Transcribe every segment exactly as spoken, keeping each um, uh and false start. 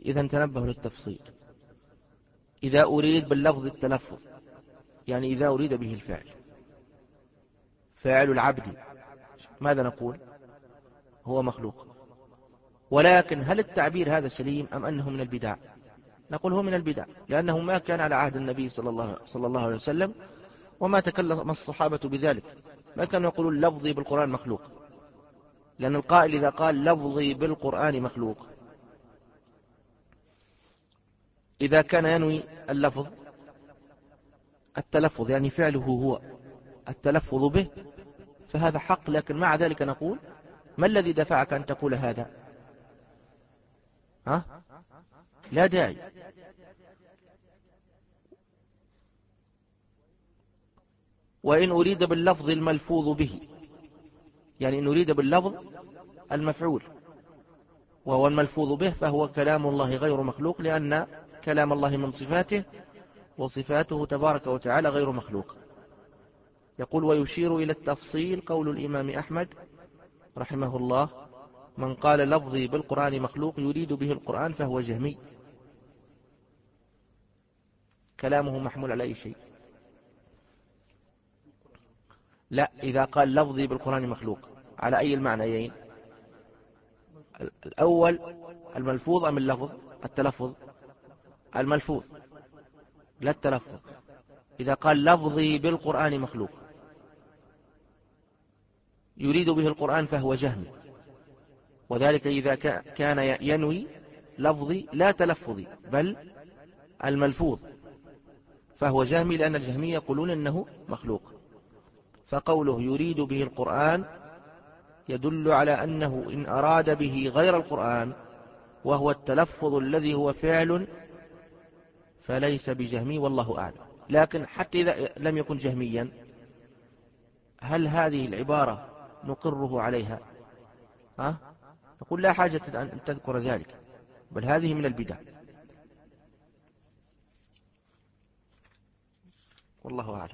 إذا تنبهوا للتفصيل. إذا أريد باللفظ التلفظ، يعني إذا أريد به الفعل، فاعل العبد، ماذا نقول؟ هو مخلوق. ولكن هل التعبير هذا سليم أم أنه من البدع؟ نقول هو من البدع، لأنه ما كان على عهد النبي صلى الله, صلى الله عليه وسلم، وما تكلم الصحابة بذلك. ما كانوا يقولون لفظي بالقرآن مخلوق، لأن القائل إذا قال لفظي بالقرآن مخلوق، إذا كان ينوي اللفظ التلفظ، يعني فعله هو التلفظ به، فهذا حق. لكن مع ذلك نقول ما الذي دفعك أن تقول هذا؟ ها؟ لا داعي. وإن أريد باللفظ الملفوظ به، يعني إن أريد باللفظ المفعول وهو الملفوظ به، فهو كلام الله غير مخلوق، لأن كلام الله من صفاته، وصفاته تبارك وتعالى غير مخلوق. يقول ويشير إلى التفصيل قول الإمام أحمد رحمه الله: من قال لفظي بالقرآن مخلوق يريد به القرآن فهو جهمي. كلامه محمول على أي شيء؟ لا، إذا قال لفظي بالقرآن مخلوق على أي المعنيين؟ الأول الملفوظ أم اللفظ؟ التلفظ. الملفوظ لا التلفظ. إذا قال لفظي بالقرآن مخلوق يريد به القرآن فهو جهمي، وذلك إذا كان ينوي لفظي لا تلفظي بل الملفوظ، فهو جهمي، لأن الجهمية يقولون أنه مخلوق. فقوله يريد به القرآن يدل على أنه إن أراد به غير القرآن وهو التلفظ الذي هو فعل فليس بجهمي، والله أعلم. لكن حتى إذا لم يكن جهميا، هل هذه العبارة نقره عليها؟ ها؟ نقول لا حاجة أن تذكر ذلك، بل هذه من البدع، والله أعلم.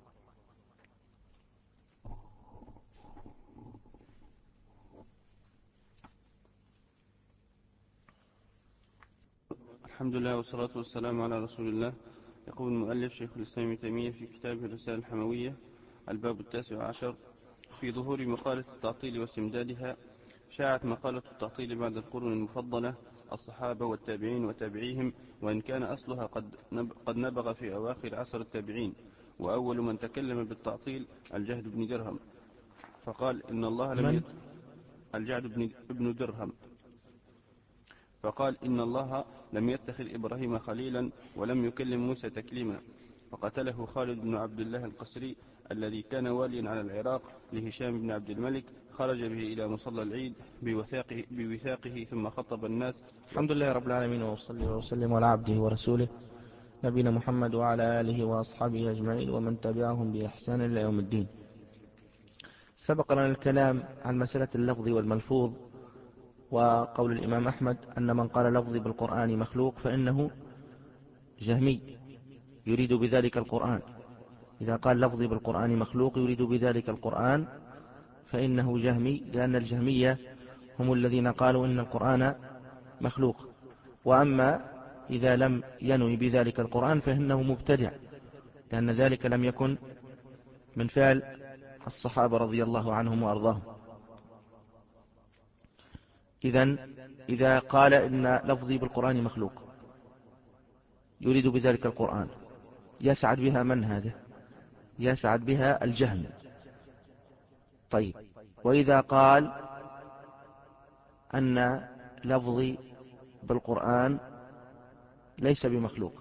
الحمد لله والصلاة والسلام على رسول الله. يقول المؤلف شيخ الإسلام ابن تيمية في كتابه الرسالة الحموية الباب التاسع عشر في ظهور مقالة التعطيل واستمدادها. شاعت مقالة التعطيل بعد القرون المفضلة الصحابة والتابعين وتابعيهم، وإن كان أصلها قد قد نبغ في أواخر عصر التابعين. وأول من تكلم بالتعطيل الجهد بن درهم، فقال إن الله لم يت... الجعد بن درهم فقال إن الله لم يتخذ إبراهيم خليلا ولم يكلم موسى تكليما. فقتله خالد بن عبد الله القسري الذي كان واليا على العراق لهشام بن عبد الملك، خرج به إلى مصلى العيد بوثاقه, بوثاقه ثم خطب الناس. الحمد لله رب العالمين، وصلي وسلم على عبده ورسوله نبينا محمد وعلى آله وأصحابه أجمعين ومن تبعهم بإحسان إلى يوم الدين. سبق لنا الكلام عن مسألة اللفظ والملفوظ، وقول الإمام أحمد أن من قال لفظي بالقرآن مخلوق فإنه جهمي يريد بذلك القرآن. إذا قال لفظي بالقرآن مخلوق يريد بذلك القرآن فإنه جهمي، لأن الجهمية هم الذين قالوا إن القرآن مخلوق. وأما إذا لم ينوي بذلك القرآن فإنه مبتدع، لأن ذلك لم يكن من فعل الصحابة رضي الله عنهم وأرضاهم. إذن إذا قال إن لفظي بالقرآن مخلوق يريد بذلك القرآن، يسعد بها من هذا؟ يسعد بها الجهم. طيب، وإذا قال أن لفظي بالقرآن ليس بمخلوق،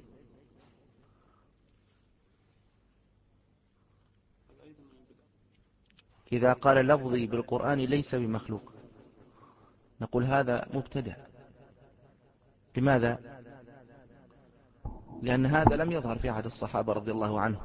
إذا قال لفظي بالقرآن ليس بمخلوق نقول هذا مبتدع. لماذا؟ لأن هذا لم يظهر في عهد الصحابة رضي الله عنهم.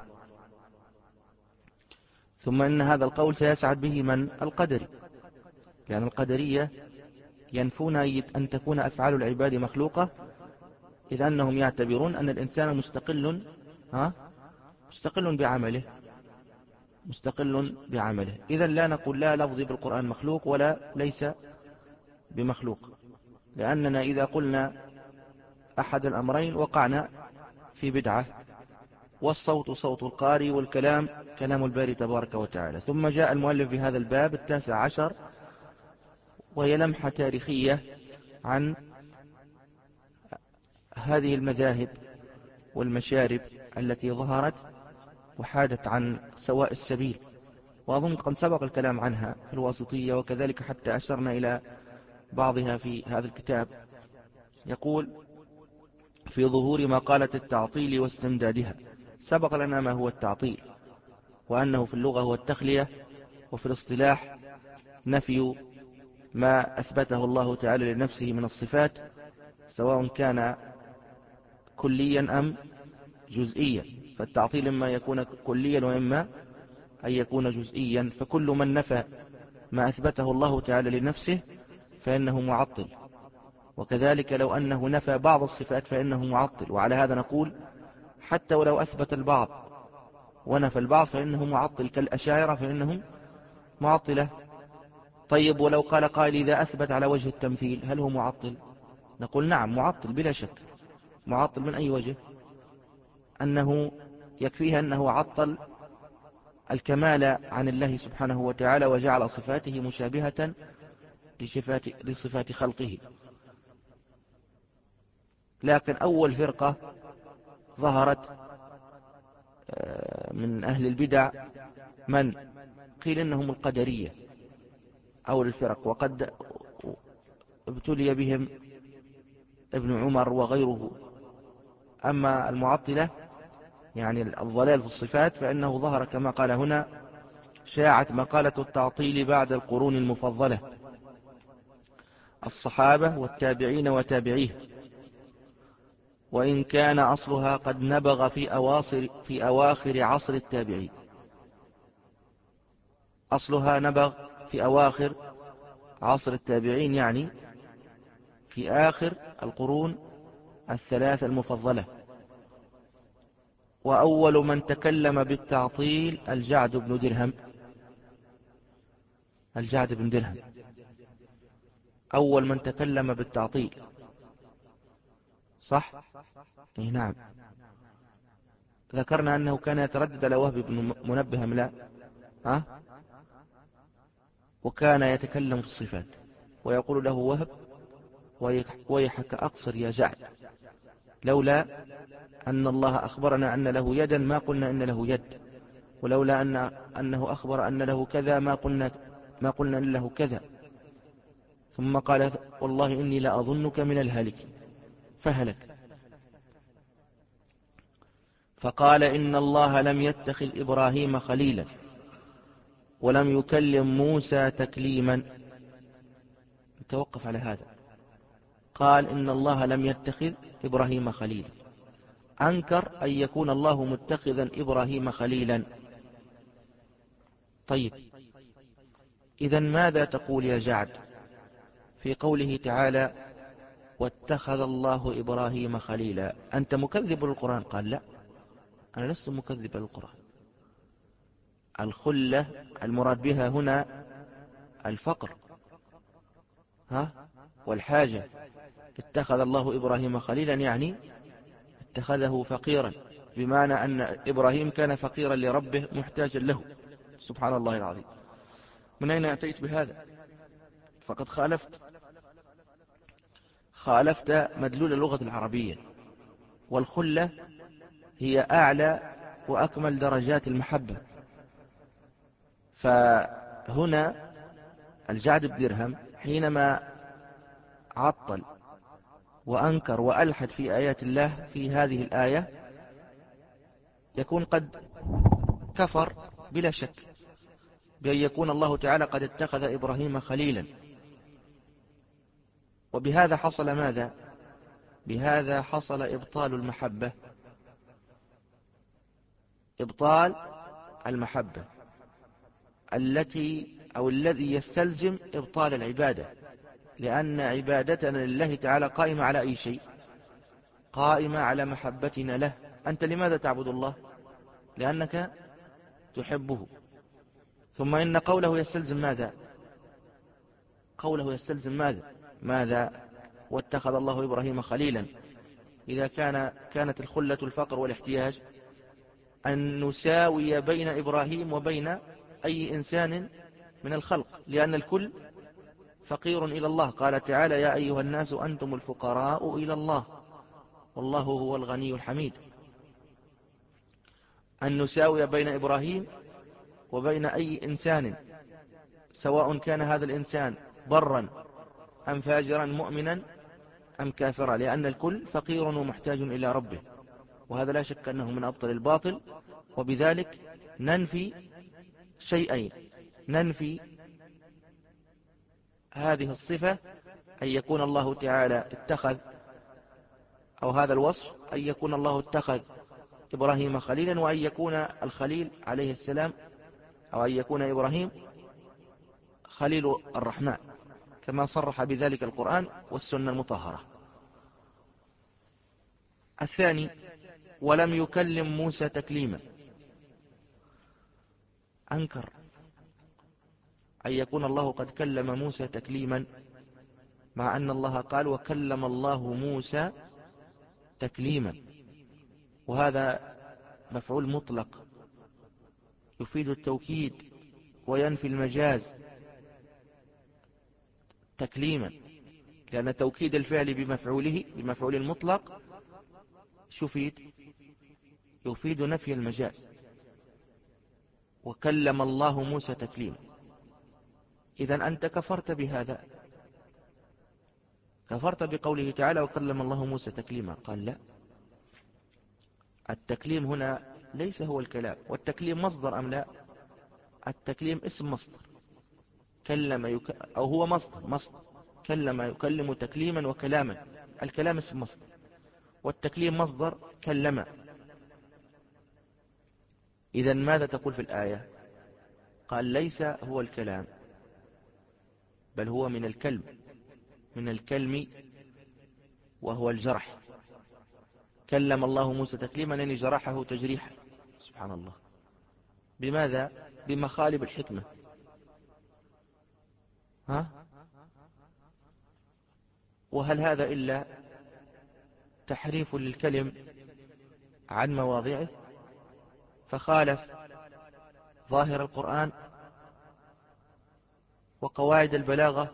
ثم إن هذا القول سيسعد به من؟ القدري، لأن القدرية ينفون أن تكون أفعال العباد مخلوقة، إذ أنهم يعتبرون أن الإنسان مستقل ها مستقل بعمله مستقل بعمله إذن لا نقول لا لفظي بالقرآن مخلوق ولا ليس بمخلوق، لأننا إذا قلنا أحد الأمرين وقعنا في بدعة، والصوت صوت القارئ والكلام كلام الباري تبارك وتعالى. ثم جاء المؤلف بهذا الباب التاسع عشر، وهي لمحة تاريخية عن هذه المذاهب والمشارب التي ظهرت وحادت عن سواء السبيل، وأظن قد سبق الكلام عنها في الواسطية، وكذلك حتى أشرنا إلى بعضها في هذا الكتاب. يقول في ظهور مقالة التعطيل واستمدادها. سبق لنا ما هو التعطيل، وأنه في اللغة هو التخلية، وفي الاصطلاح نفي ما أثبته الله تعالى لنفسه من الصفات، سواء كان كليا أم جزئيا. فالتعطيل إما يكون كليا وإما أن يكون جزئيا، فكل من نفى ما أثبته الله تعالى لنفسه فإنه معطل، وكذلك لو أنه نفى بعض الصفات فإنه معطل. وعلى هذا نقول حتى ولو أثبت البعض ونفى البعض فإنه معطل، كالأشاعرة فإنهم معطلة. طيب ولو قال قائل إذا أثبت على وجه التمثيل هل هو معطل؟ نقول نعم معطل بلا شك. معطل من أي وجه؟ أنه يكفيه أنه عطل الكمال عن الله سبحانه وتعالى، وجعل صفاته مشابهة لصفات, لصفات خلقه. لكن أول فرقة ظهرت من أهل البدع من قيل إنهم القدرية أو الفرق، وقد ابتلي بهم ابن عمر وغيره. أما المعطلة يعني الضلال في الصفات فإنه ظهر كما قال هنا: شاعت مقالة التعطيل بعد القرون المفضلة، الصحابة والتابعين وتابعيه، وإن كان أصلها قد نبغ في أواصر في أواخر عصر التابعين. أصلها نبغ في أواخر عصر التابعين، يعني في آخر القرون الثلاث المفضلة. وأول من تكلم بالتعطيل الجعد بن درهم. الجعد بن درهم أول من تكلم بالتعطيل، صح؟ إيه نعم. ذكرنا أنه كان يتردد على وهب بن منبه لا ها؟ وكان يتكلم في الصفات ويقول له وهب: ويحك أقصر يا جعد، لولا أن الله أخبرنا أن له يدا ما قلنا إن له يد، ولولا أن أنه أخبر أن له كذا ما قلنا ما قلنا إن له كذا. ثم قال: والله إني لأظنك من الهالكين، فهلك. فقال: إن الله لم يتخذ إبراهيم خليلا ولم يكلم موسى تكليما. توقف على هذا. قال: إن الله لم يتخذ إبراهيم خليلا، أنكر أن يكون الله متخذا إبراهيم خليلا. طيب إذن ماذا تقول يا جعد في قوله تعالى: واتخذ الله إبراهيم خليلا؟ أنت مكذب للقرآن؟ قال: لا، أنا لست مكذب للقرآن. الخلة المراد بها هنا الفقر ها والحاجة. اتخذ الله إبراهيم خليلا يعني اتخذه فقيرا، بمعنى أن إبراهيم كان فقيرا لربه محتاجا له. سبحان الله العظيم، من أين أتيت بهذا؟ فقد خالفت خالفت مدلول اللغة العربية. والخلة هي أعلى وأكمل درجات المحبة. فهنا الجعد بن درهم حينما عطل وأنكر وألحد في آيات الله في هذه الآية يكون قد كفر بلا شك بأن يكون الله تعالى قد اتخذ إبراهيم خليلا. وبهذا حصل ماذا؟ بهذا حصل إبطال المحبة. إبطال المحبة التي أو الذي يستلزم إبطال العبادة، لأن عبادتنا لله تعالى قائمة على أي شيء؟ قائمة على محبتنا له. أنت لماذا تعبد الله؟ لأنك تحبه. ثم إن قوله يستلزم ماذا؟ قوله يستلزم ماذا؟ ماذا؟ واتخذ الله إبراهيم خليلا، إذا كان كانت الخلة الفقر والاحتياج، أن نساوي بين إبراهيم وبين أي إنسان من الخلق، لأن الكل فقير إلى الله. قال تعالى: يا أيها الناس أنتم الفقراء إلى الله والله هو الغني الحميد. أن نساوي بين إبراهيم وبين أي إنسان، سواء كان هذا الإنسان برا أم فاجرا، مؤمنا أم كافرا، لأن الكل فقير ومحتاج إلى ربه، وهذا لا شك أنه من أبطل الباطل. وبذلك ننفي شيئين: ننفي هذه الصفة أن يكون الله تعالى اتخذ، أو هذا الوصف أن يكون الله اتخذ إبراهيم خليلا، وأن يكون الخليل عليه السلام، أو أن يكون إبراهيم خليل الرحمن، كما صرح بذلك القرآن والسنة المطهرة. الثاني: ولم يكلم موسى تكليما. أنكر أن يكون الله قد كلم موسى تكليما، مع أن الله قال: وكلم الله موسى تكليما، وهذا مفعول مطلق يفيد التوكيد وينفي المجاز تكليما، لأن توكيد الفعل بمفعوله بمفعول المطلق يفيد يفيد نفي المجاز. وكلم الله موسى تكليما، إذن أنت كفرت بهذا، كفرت بقوله تعالى: وكلم الله موسى تكليما. قال: لا، التكليم هنا ليس هو الكلام. والتكليم مصدر أم لا؟ التكليم اسم مصدر، كلم يك... أو هو مصدر مصدر كلم يكلم تكليما وكلاما. الكلام اسم مصدر، والتكليم مصدر كلم. إذن ماذا تقول في الآية؟ قال: ليس هو الكلام، بل هو من الكلم، من الكلم وهو الجرح. كلم الله موسى تكليما يعني جرحه تجريحا. سبحان الله، بماذا؟ بمخالب الحكمة. ها؟ وهل هذا إلا تحريف للكلم عن مواضعه، فخالف ظاهر القرآن وقواعد البلاغة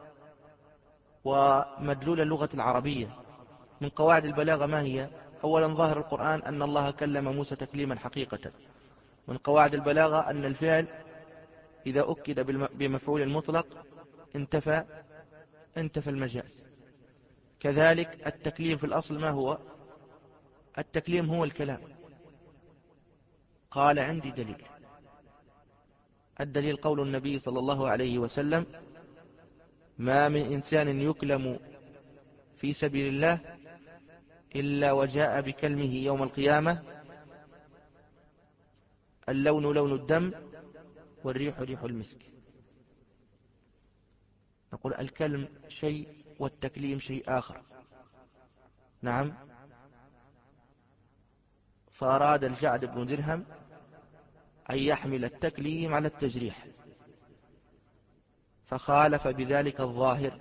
ومدلول اللغة العربية. من قواعد البلاغة ما هي؟ أولا، ظاهر القرآن أن الله كلم موسى تكليما حقيقة. من قواعد البلاغة أن الفعل إذا أكد بمفعول المطلق انتفى انتفى المجاز. كذلك التكليم في الأصل ما هو؟ التكليم هو الكلام. قال: عندي دليل. الدليل قول النبي صلى الله عليه وسلم: ما من إنسان يكلم في سبيل الله إلا وجاء بكلمه يوم القيامة اللون لون الدم والريح ريح المسك. نقول الكلم شيء والتكليم شيء آخر. نعم. فأراد الجعد بن درهم أن يحمل التكليم على التجريح، فخالف بذلك الظاهر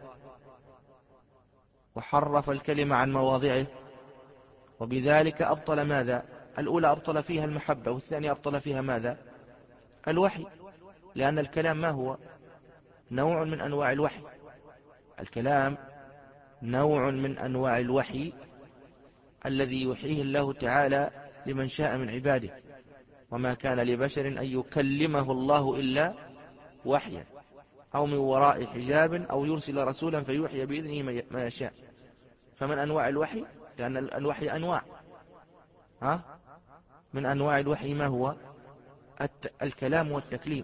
وحرف الكلمة عن مواضعه، وبذلك أبطل ماذا؟ الأولى أبطل فيها المحبة، والثانية أبطل فيها ماذا؟ الوحي، لأن الكلام ما هو؟ نوع من أنواع الوحي. الكلام نوع من أنواع الوحي الذي يوحيه الله تعالى لمن شاء من عباده، وما كان لبشر أن يكلمه الله إلا وحيا أو من وراء حجاب أو يرسل رسولا فيوحي بإذنه ما يشاء. فمن أنواع الوحي، لأن الوحي أنواع، ها؟ من أنواع الوحي ما هو؟ الكلام والتكليم.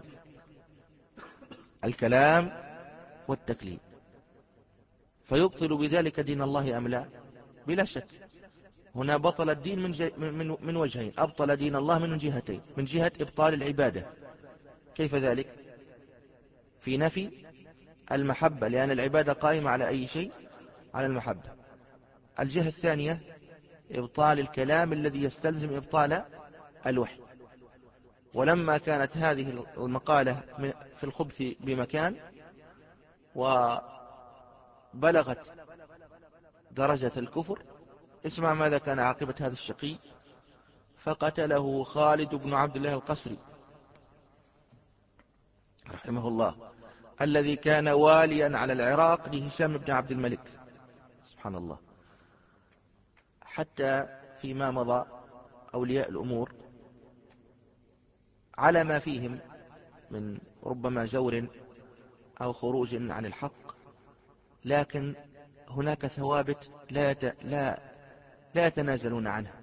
الكلام والتكليم. فيبطل بذلك دين الله أم لا؟ بلا شك. هنا بطل الدين من, جي من, من وجهين. أبطل دين الله من جهتين: من جهة إبطال العبادة. كيف ذلك؟ في نفي المحبة، لأن العبادة قائمة على أي شيء؟ على المحبة. الجهة الثانية إبطال الكلام الذي يستلزم إبطال الوحي. ولما كانت هذه المقالة في الخبث بمكان وبلغت درجة الكفر. اسمع ماذا كان عاقبة هذا الشقي: فقتله خالد بن عبد الله القسري رحمه الله، الذي كان واليا على العراق لهشام بن عبد الملك. سبحان الله. حتى فيما مضى أولياء الأمور على ما فيهم من ربما جور أو خروج عن الحق، لكن هناك ثوابت لا يت... لا لا يتنازلون عنها.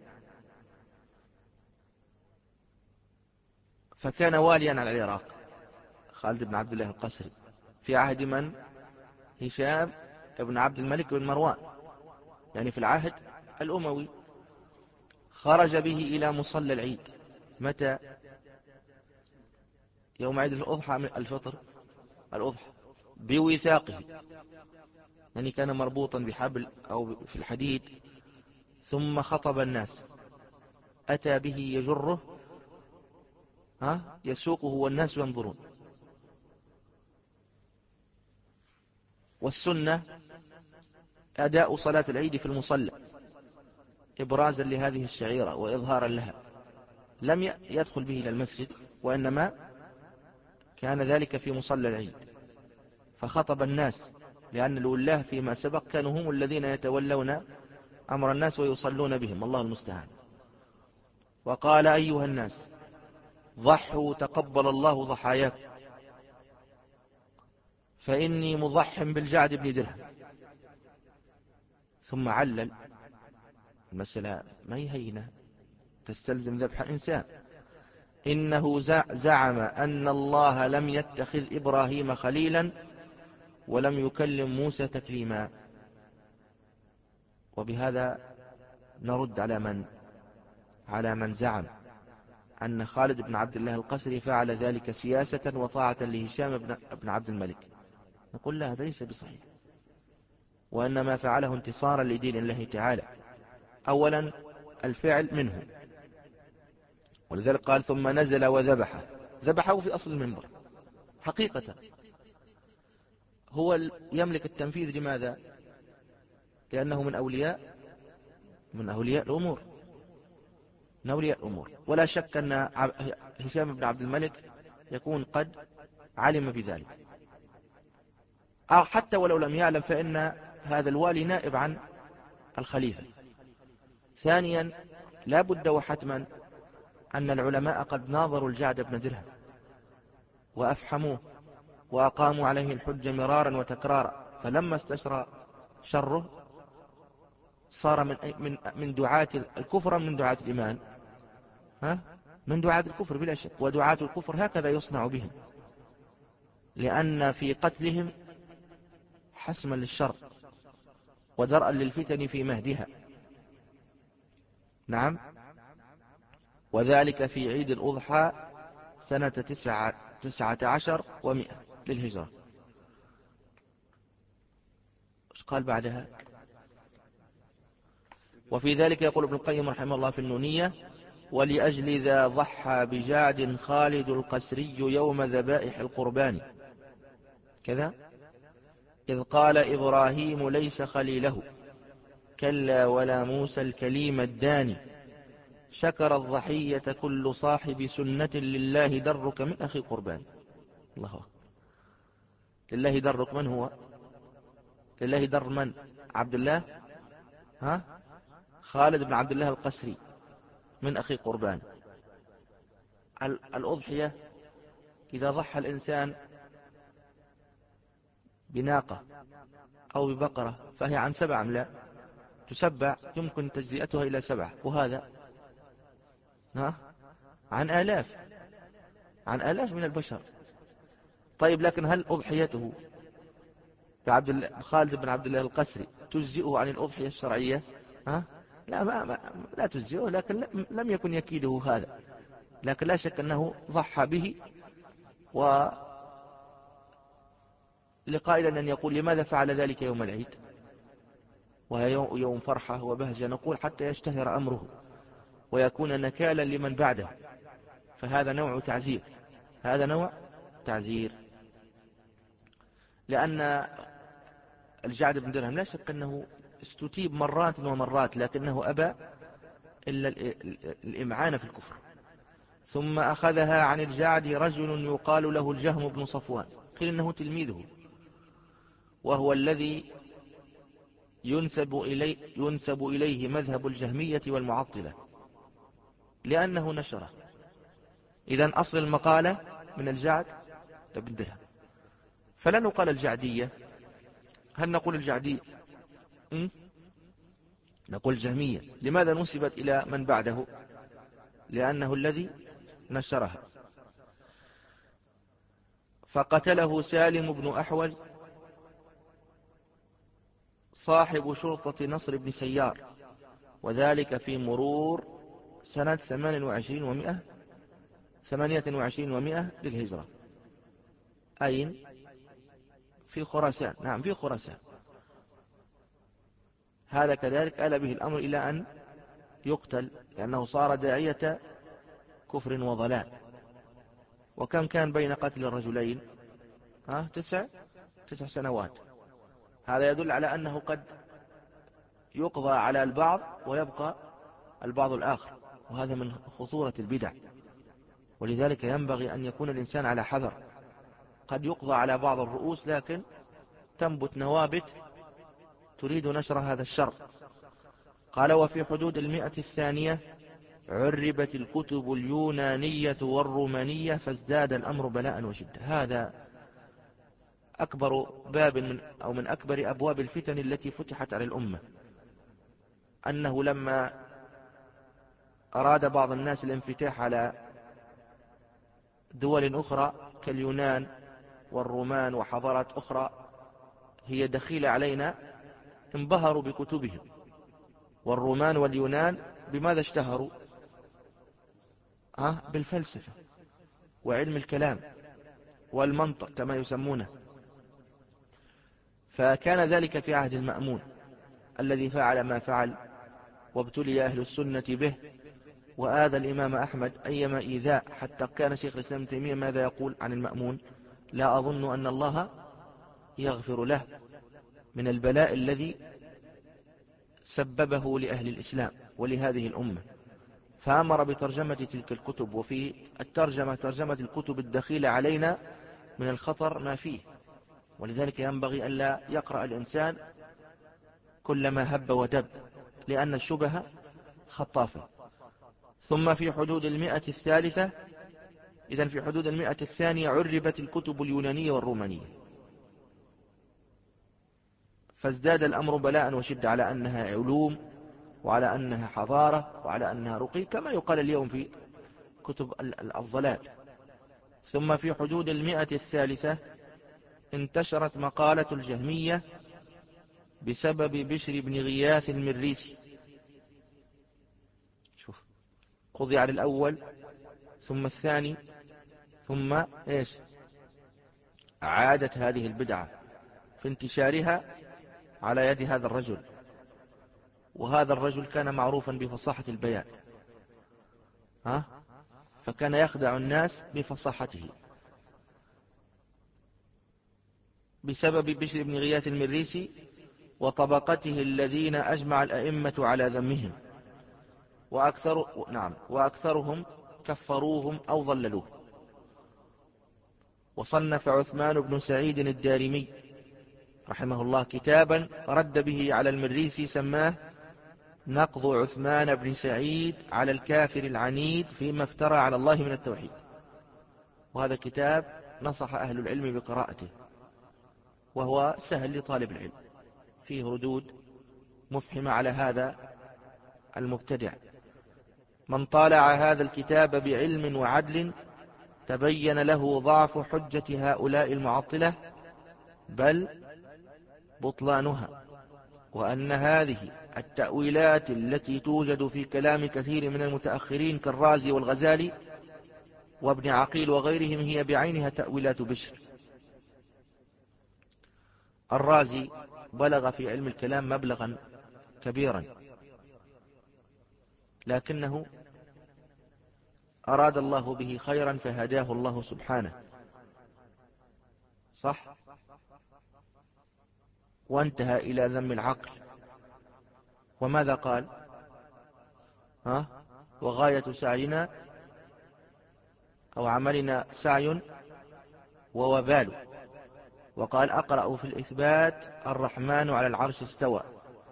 فكان واليا على العراق خالد بن عبد الله القسري في عهد من؟ هشام بن عبد الملك بن مروان، يعني في العهد الأموي. خرج به إلى مصلى العيد. متى؟ يوم عيد الأضحى من الفطر الأضحى، بوثاقه، يعني كان مربوطا بحبل أو في الحديد، ثم خطب الناس، أتى به يجره، ها يسوقه والناس ينظرون. والسنة أداء صلاة العيد في المصلى إبرازا لهذه الشعيرة وإظهارا لها. لم يدخل به إلى المسجد، وإنما كان ذلك في مصلى العيد، فخطب الناس، لأن الولاة فيما سبق كانوا هم الذين يتولون أمر الناس ويصلون بهم، الله المستعان. وقال: أيها الناس ضحوا تقبل الله ضحاياكم، فإني مضح بالجعد بن درهم. ثم علل المسألة ما يهينه، تستلزم ذبح إنسان. إنه زعم أن الله لم يتخذ إبراهيم خليلا ولم يكلم موسى تكليما. وبهذا نرد على من على من زعم أن خالد بن عبد الله القسري فعل ذلك سياسة وطاعة لهشام بن عبد الملك. نقول لا، هذا ليس بصحيح، وإنما فعله انتصارا لدين الله تعالى. أولا الفعل منه، ولذلك قال: ثم نزل وذبحه. ذبحه في أصل المنبر حقيقة. هو يملك التنفيذ. لماذا؟ لأنه من أولياء من أولياء الأمور من أولياء الأمور ولا شك أن هشام بن عبد الملك يكون قد علم بذلك، أو حتى ولو لم يعلم فإن هذا الوالي نائب عن الخليفة. ثانيا لا بد وحتما أن العلماء قد ناظروا الجعد بن درهم وأفحموه وأقاموا عليه الحجة مرارا وتكرارا، فلما استشرى شره صار من من من دعاة الكفر، من دعاة الإيمان، ها من دعاة الكفر بلا شك. ودعاة الكفر هكذا يصنع بهم، لأن في قتلهم حسما للشر ودرءا للفتن في مهدها. نعم. وذلك في عيد الأضحى سنة تسعة, تسعة عشر ومئة للهجرة. ايش قال بعدها؟ وفي ذلك يقول ابن القيم رحمه الله في النونية: ولأجل ذا ضحى بجعد خالد القسري يوم ذبائح القربان كذا، إذ قال إبراهيم ليس خليله، كلا ولا موسى الكليم الداني، شكر الضحية كل صاحب سنة، لله درك من أخي قربان. الله أكبر. لله درك من هو؟ لله در من؟ عبد الله ها خالد بن عبد الله القسري من أخي قربان. الأضحية إذا ضحى الإنسان بناقة أو ببقرة فهي عن سبع أم لا؟ تسبع، يمكن تجزئتها إلى سبعة، وهذا ها عن آلاف عن آلاف من البشر. طيب، لكن هل أضحيته بعبد الله خالد بن عبد الله القسري تجزئه عن الأضحية الشرعية؟ ها لا ما ما لا تجزئه، لكن لم يكن يكيده هذا. لكن لا شك أنه ضحى به. و لقائل أن يقول: لماذا فعل ذلك يوم العيد وهي يوم فرحة وبهجة؟ نقول: حتى يشتهر أمره ويكون نكالا لمن بعده، فهذا نوع تعزير هذا نوع تعزير لأن الجعد بن درهم لا شك أنه استتيب مرات ومرات لكنه أبى إلا الإمعان في الكفر. ثم أخذها عن الجعد رجل يقال له الجهم بن صفوان، قيل إنه تلميذه، وهو الذي ينسب إليه, ينسب إليه مذهب الجهمية والمعطلة لأنه نشره. إذن أصل المقالة من الجعد بن درهم. فلا نقال الجعدية، هل نقول الجعدي؟ م? نقول الجهمية. لماذا نسبت إلى من بعده؟ لأنه الذي نشرها. فقتله سالم بن أحوز صاحب شرطة نصر بن سيار، وذلك في مرور سنة ثمان وعشرين ومئة ثمانية وعشرين ومئة للهجرة. أين؟ في خراسان. نعم في خراسان. هذا كذلك آل به الأمر إلى أن يقتل لأنه صار داعية كفر وضلال. وكم كان بين قتل الرجلين؟ ها؟ تسع تسع سنوات. هذا يدل على أنه قد يقضى على البعض ويبقى البعض الآخر، وهذا من خطورة البدع. ولذلك ينبغي أن يكون الإنسان على حذر. قد يقضى على بعض الرؤوس لكن تنبت نوابت تريد نشر هذا الشر. قال وفي حدود المئة الثانية عربت الكتب اليونانية والرومانية فازداد الأمر بلاء وشدة. هذا أكبر باب من أو من أكبر أبواب الفتن التي فتحت على الأمة، أنه لما أراد بعض الناس الانفتاح على دول أخرى كاليونان والرومان وحضارات أخرى هي دخيلة علينا، انبهروا بكتبهم. والرومان واليونان بماذا اشتهروا؟ ها؟ بالفلسفة وعلم الكلام والمنطق كما يسمونه. فكان ذلك في عهد المأمون الذي فعل ما فعل وابتلي أهل السنة به، وآذى الإمام أحمد أيما إيذاء، حتى كان شيخ الإسلام ابن تيمية ماذا يقول عن المأمون؟ لا أظن أن الله يغفر له من البلاء الذي سببه لأهل الإسلام ولهذه الأمة. فأمر بترجمة تلك الكتب، وفي الترجمة ترجمة الكتب الدخيلة علينا من الخطر ما فيه. ولذلك ينبغي أن لا يقرأ الإنسان كل ما هب ودب، لأن الشبهة خطافة. ثم في حدود المئة الثالثة، إذن في حدود المئة الثانية عربت الكتب اليونانية والرومانية فازداد الأمر بلاء وشد على أنها علوم وعلى أنها حضارة وعلى أنها رقي كما يقال اليوم في كتب الضلال. ثم في حدود المئة الثالثة انتشرت مقالة الجهمية بسبب بشر بن غياث المريسي. شوف، قضي على الأول ثم الثاني ثم إيش؟ عادت هذه البدعة في انتشارها على يد هذا الرجل، وهذا الرجل كان معروفا بفصاحة البيان، ها؟ فكان يخدع الناس بفصاحته. بسبب بشر بن غياث المريسي وطبقته الذين أجمع الأئمة على ذمهم، وأكثر نعم وأكثرهم كفروهم أو ضللوه. وصنف عثمان بن سعيد الدارمي رحمه الله كتابا رد به على المريسي سماه نقض عثمان بن سعيد على الكافر العنيد فيما افترى على الله من التوحيد. وهذا كتاب نصح أهل العلم بقراءته، وهو سهل لطالب العلم، فيه ردود مفهمة على هذا المبتدع. من طالع هذا الكتاب بعلم وعدل تبين له ضعف حجة هؤلاء المعطلة بل بطلانها، وأن هذه التأويلات التي توجد في كلام كثير من المتأخرين كالرازي والغزالي وابن عقيل وغيرهم هي بعينها تأويلات بشر. الرازي بلغ في علم الكلام مبلغا كبيرا، لكنه أراد الله به خيرا فهداه الله سبحانه، صح؟ وانتهى إلى ذم العقل وماذا قال؟ ها؟ وغاية سعينا أو عملنا سعي ووبال. وقال أقرأ في الإثبات الرحمن على العرش استوى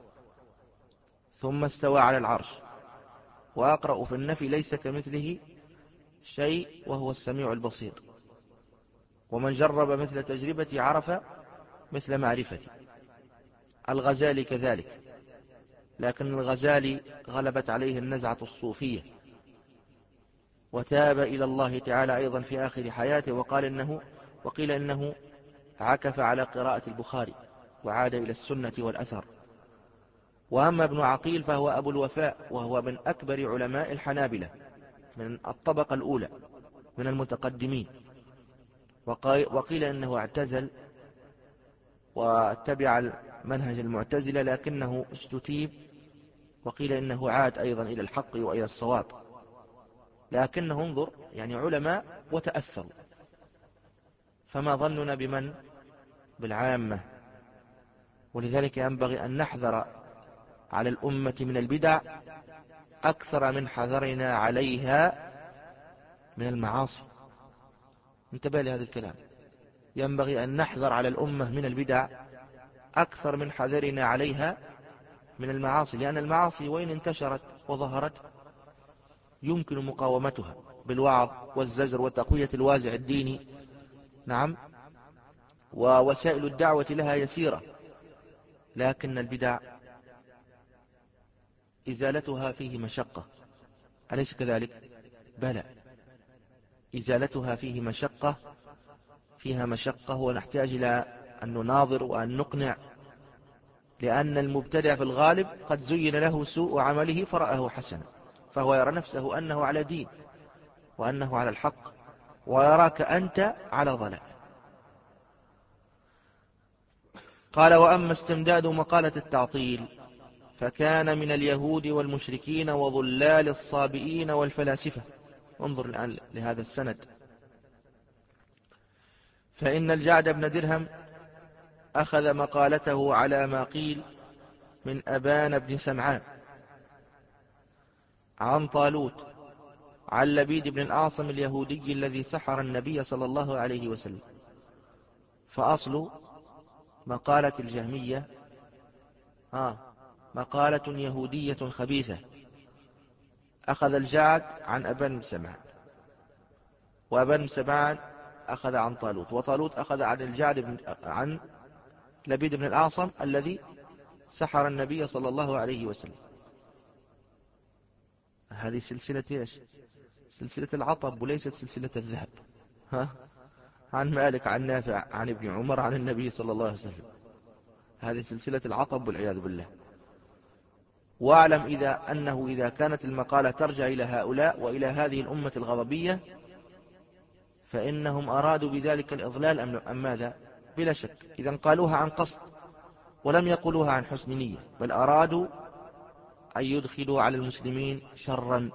ثم استوى على العرش، وأقرأ في النفي ليس كمثله شيء وهو السميع البصير، ومن جرب مثل تجربتي عرف مثل معرفتي. الغزالي كذلك، لكن الغزالي غلبت عليه النزعة الصوفية، وتاب إلى الله تعالى أيضا في آخر حياته، وقال إنه وقيل إنه عكف على قراءة البخاري وعاد إلى السنة والأثر. وأما ابن عقيل فهو أبو الوفاء، وهو من أكبر علماء الحنابلة من الطبقة الأولى من المتقدمين، وقيل إنه اعتزل واتبع منهج المعتزلة لكنه استتيب، وقيل إنه عاد أيضا إلى الحق وإلى الصواب، لكنه انظر يعني علماء وتأثروا. فما ظننا بمن؟ بالعامة. ولذلك ينبغي أن نحذر على الأمة من البدع أكثر من حذرنا عليها من المعاصي. انتبه لهذا الكلام، ينبغي أن نحذر على الأمة من البدع أكثر من حذرنا عليها من المعاصي، لأن المعاصي وإن انتشرت وظهرت يمكن مقاومتها بالوعظ والزجر وتقوية الوازع الديني، نعم، ووسائل الدعوة لها يسيرة. لكن البدع إزالتها فيه مشقة، أليس كذلك؟ بلى، إزالتها فيه مشقة، فيها مشقة، ونحتاج إلى أن نناظر وأن نقنع، لأن المبتدع في الغالب قد زين له سوء عمله فرأه حسنا، فهو يرى نفسه أنه على دين وأنه على الحق، ويراك أنت على ضلال. قال: وأما استمداد مقالة التعطيل فكان من اليهود والمشركين وضلال الصابئين والفلاسفة. انظر الآن لهذا السند. فإن الجعد بن درهم أخذ مقالته على ما قيل من أبان بن سمعان عن طالوت عن لبيد بن الأعصم اليهودي الذي سحر النبي صلى الله عليه وسلم. فأصل مقالة الجهمية آه مقالة يهودية خبيثة. أخذ الجعد عن أبان بن سمعان، وأبان بن سمعان أخذ عن طالوت، وطالوت أخذ عن الجعد بن عن لبيد بن الأعصم الذي سحر النبي صلى الله عليه وسلم. هذه سلسلة إيش؟ سلسلة العطب وليست سلسلة الذهب. ها؟ عن مالك عن نافع عن ابن عمر عن النبي صلى الله عليه وسلم. هذه سلسلة العطب والعياذ بالله. واعلم إذا أنه إذا كانت المقالة ترجع إلى هؤلاء وإلى هذه الأمة الغضبية فإنهم أرادوا بذلك الإضلال أم ماذا؟ بلا شك. إذا قالوها عن قصد ولم يقولوها عن حسن نية، بل أرادوا أن يدخلوا على المسلمين شرا،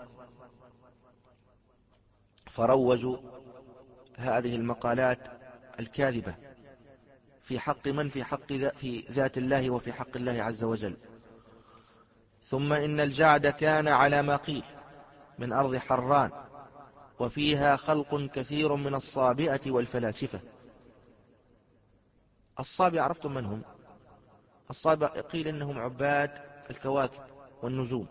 فروجوا هذه المقالات الكاذبة في حق من؟ في حق في ذات الله وفي حق الله عز وجل. ثم إن الجعد كان على ما قيل من أرض حران، وفيها خلق كثير من الصابئة والفلاسفة. الصابئة عرفتم من هم؟ الصابئة قيل إنهم عباد الكواكب والنجوم،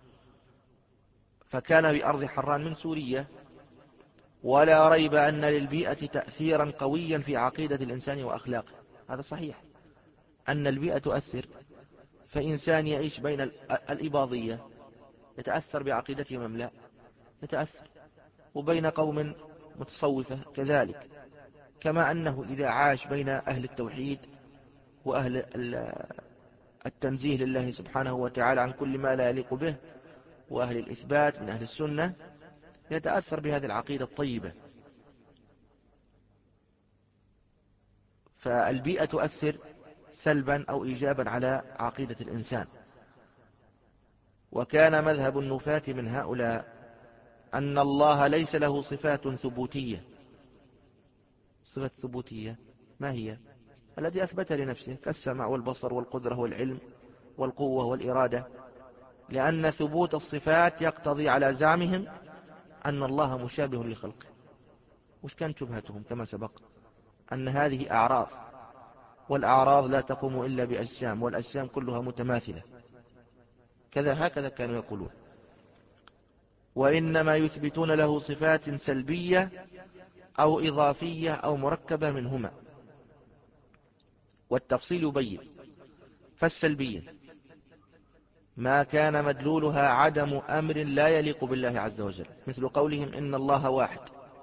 فكان بأرض حران من سوريا. ولا ريب أن للبيئة تأثيرا قويا في عقيدة الإنسان وأخلاقه. هذا صحيح أن البيئة تؤثر، فإنسان يعيش بين الإباضية يتأثر بعقيدتهم أم لا؟ يتأثر. وبين قوم متصوفة كذلك، كما أنه إذا عاش بين أهل التوحيد وأهل التنزيه لله سبحانه وتعالى عن كل ما لا يليق به وأهل الإثبات من أهل السنة يتأثر بهذه العقيدة الطيبة. فالبيئة تؤثر سلبا أو إيجابا على عقيدة الإنسان. وكان مذهب النفاة من هؤلاء أن الله ليس له صفات ثبوتية. صفة ثبوتية ما هي؟ التي أثبتها لنفسه كالسمع والبصر والقدرة والعلم والقوة والإرادة، لأن ثبوت الصفات يقتضي على زعمهم أن الله مشابه لخلقه. وش كانت شبهتهم كما سبق؟ أن هذه أعراض، والأعراض لا تقوم إلا بأجسام، والأجسام كلها متماثلة، كذا هكذا كانوا يقولون. وإنما يثبتون له صفات سلبية أو إضافية أو مركبة منهما. والتفصيل يبين. فالسلبية ما كان مدلولها عدم أمر لا يليق بالله عز وجل، مثل قولهم إن الله واحد.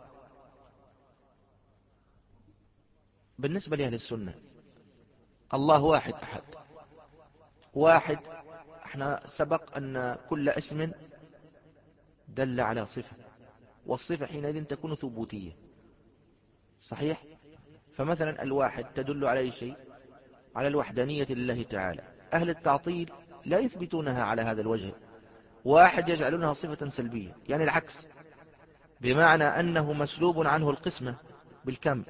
بالنسبة لأهل السنة الله واحد أحد. واحد، احنا سبق أن كل اسم دل على صفة، والصفة حينئذ تكون ثبوتية، صحيح؟ فمثلا الواحد تدل على أي شيء؟ على الوحدانية لله تعالى. أهل التعطيل لا يثبتونها على هذا الوجه، واحد يجعلونها صفة سلبية، يعني العكس، بمعنى أنه مسلوب عنه القسمة بالكم.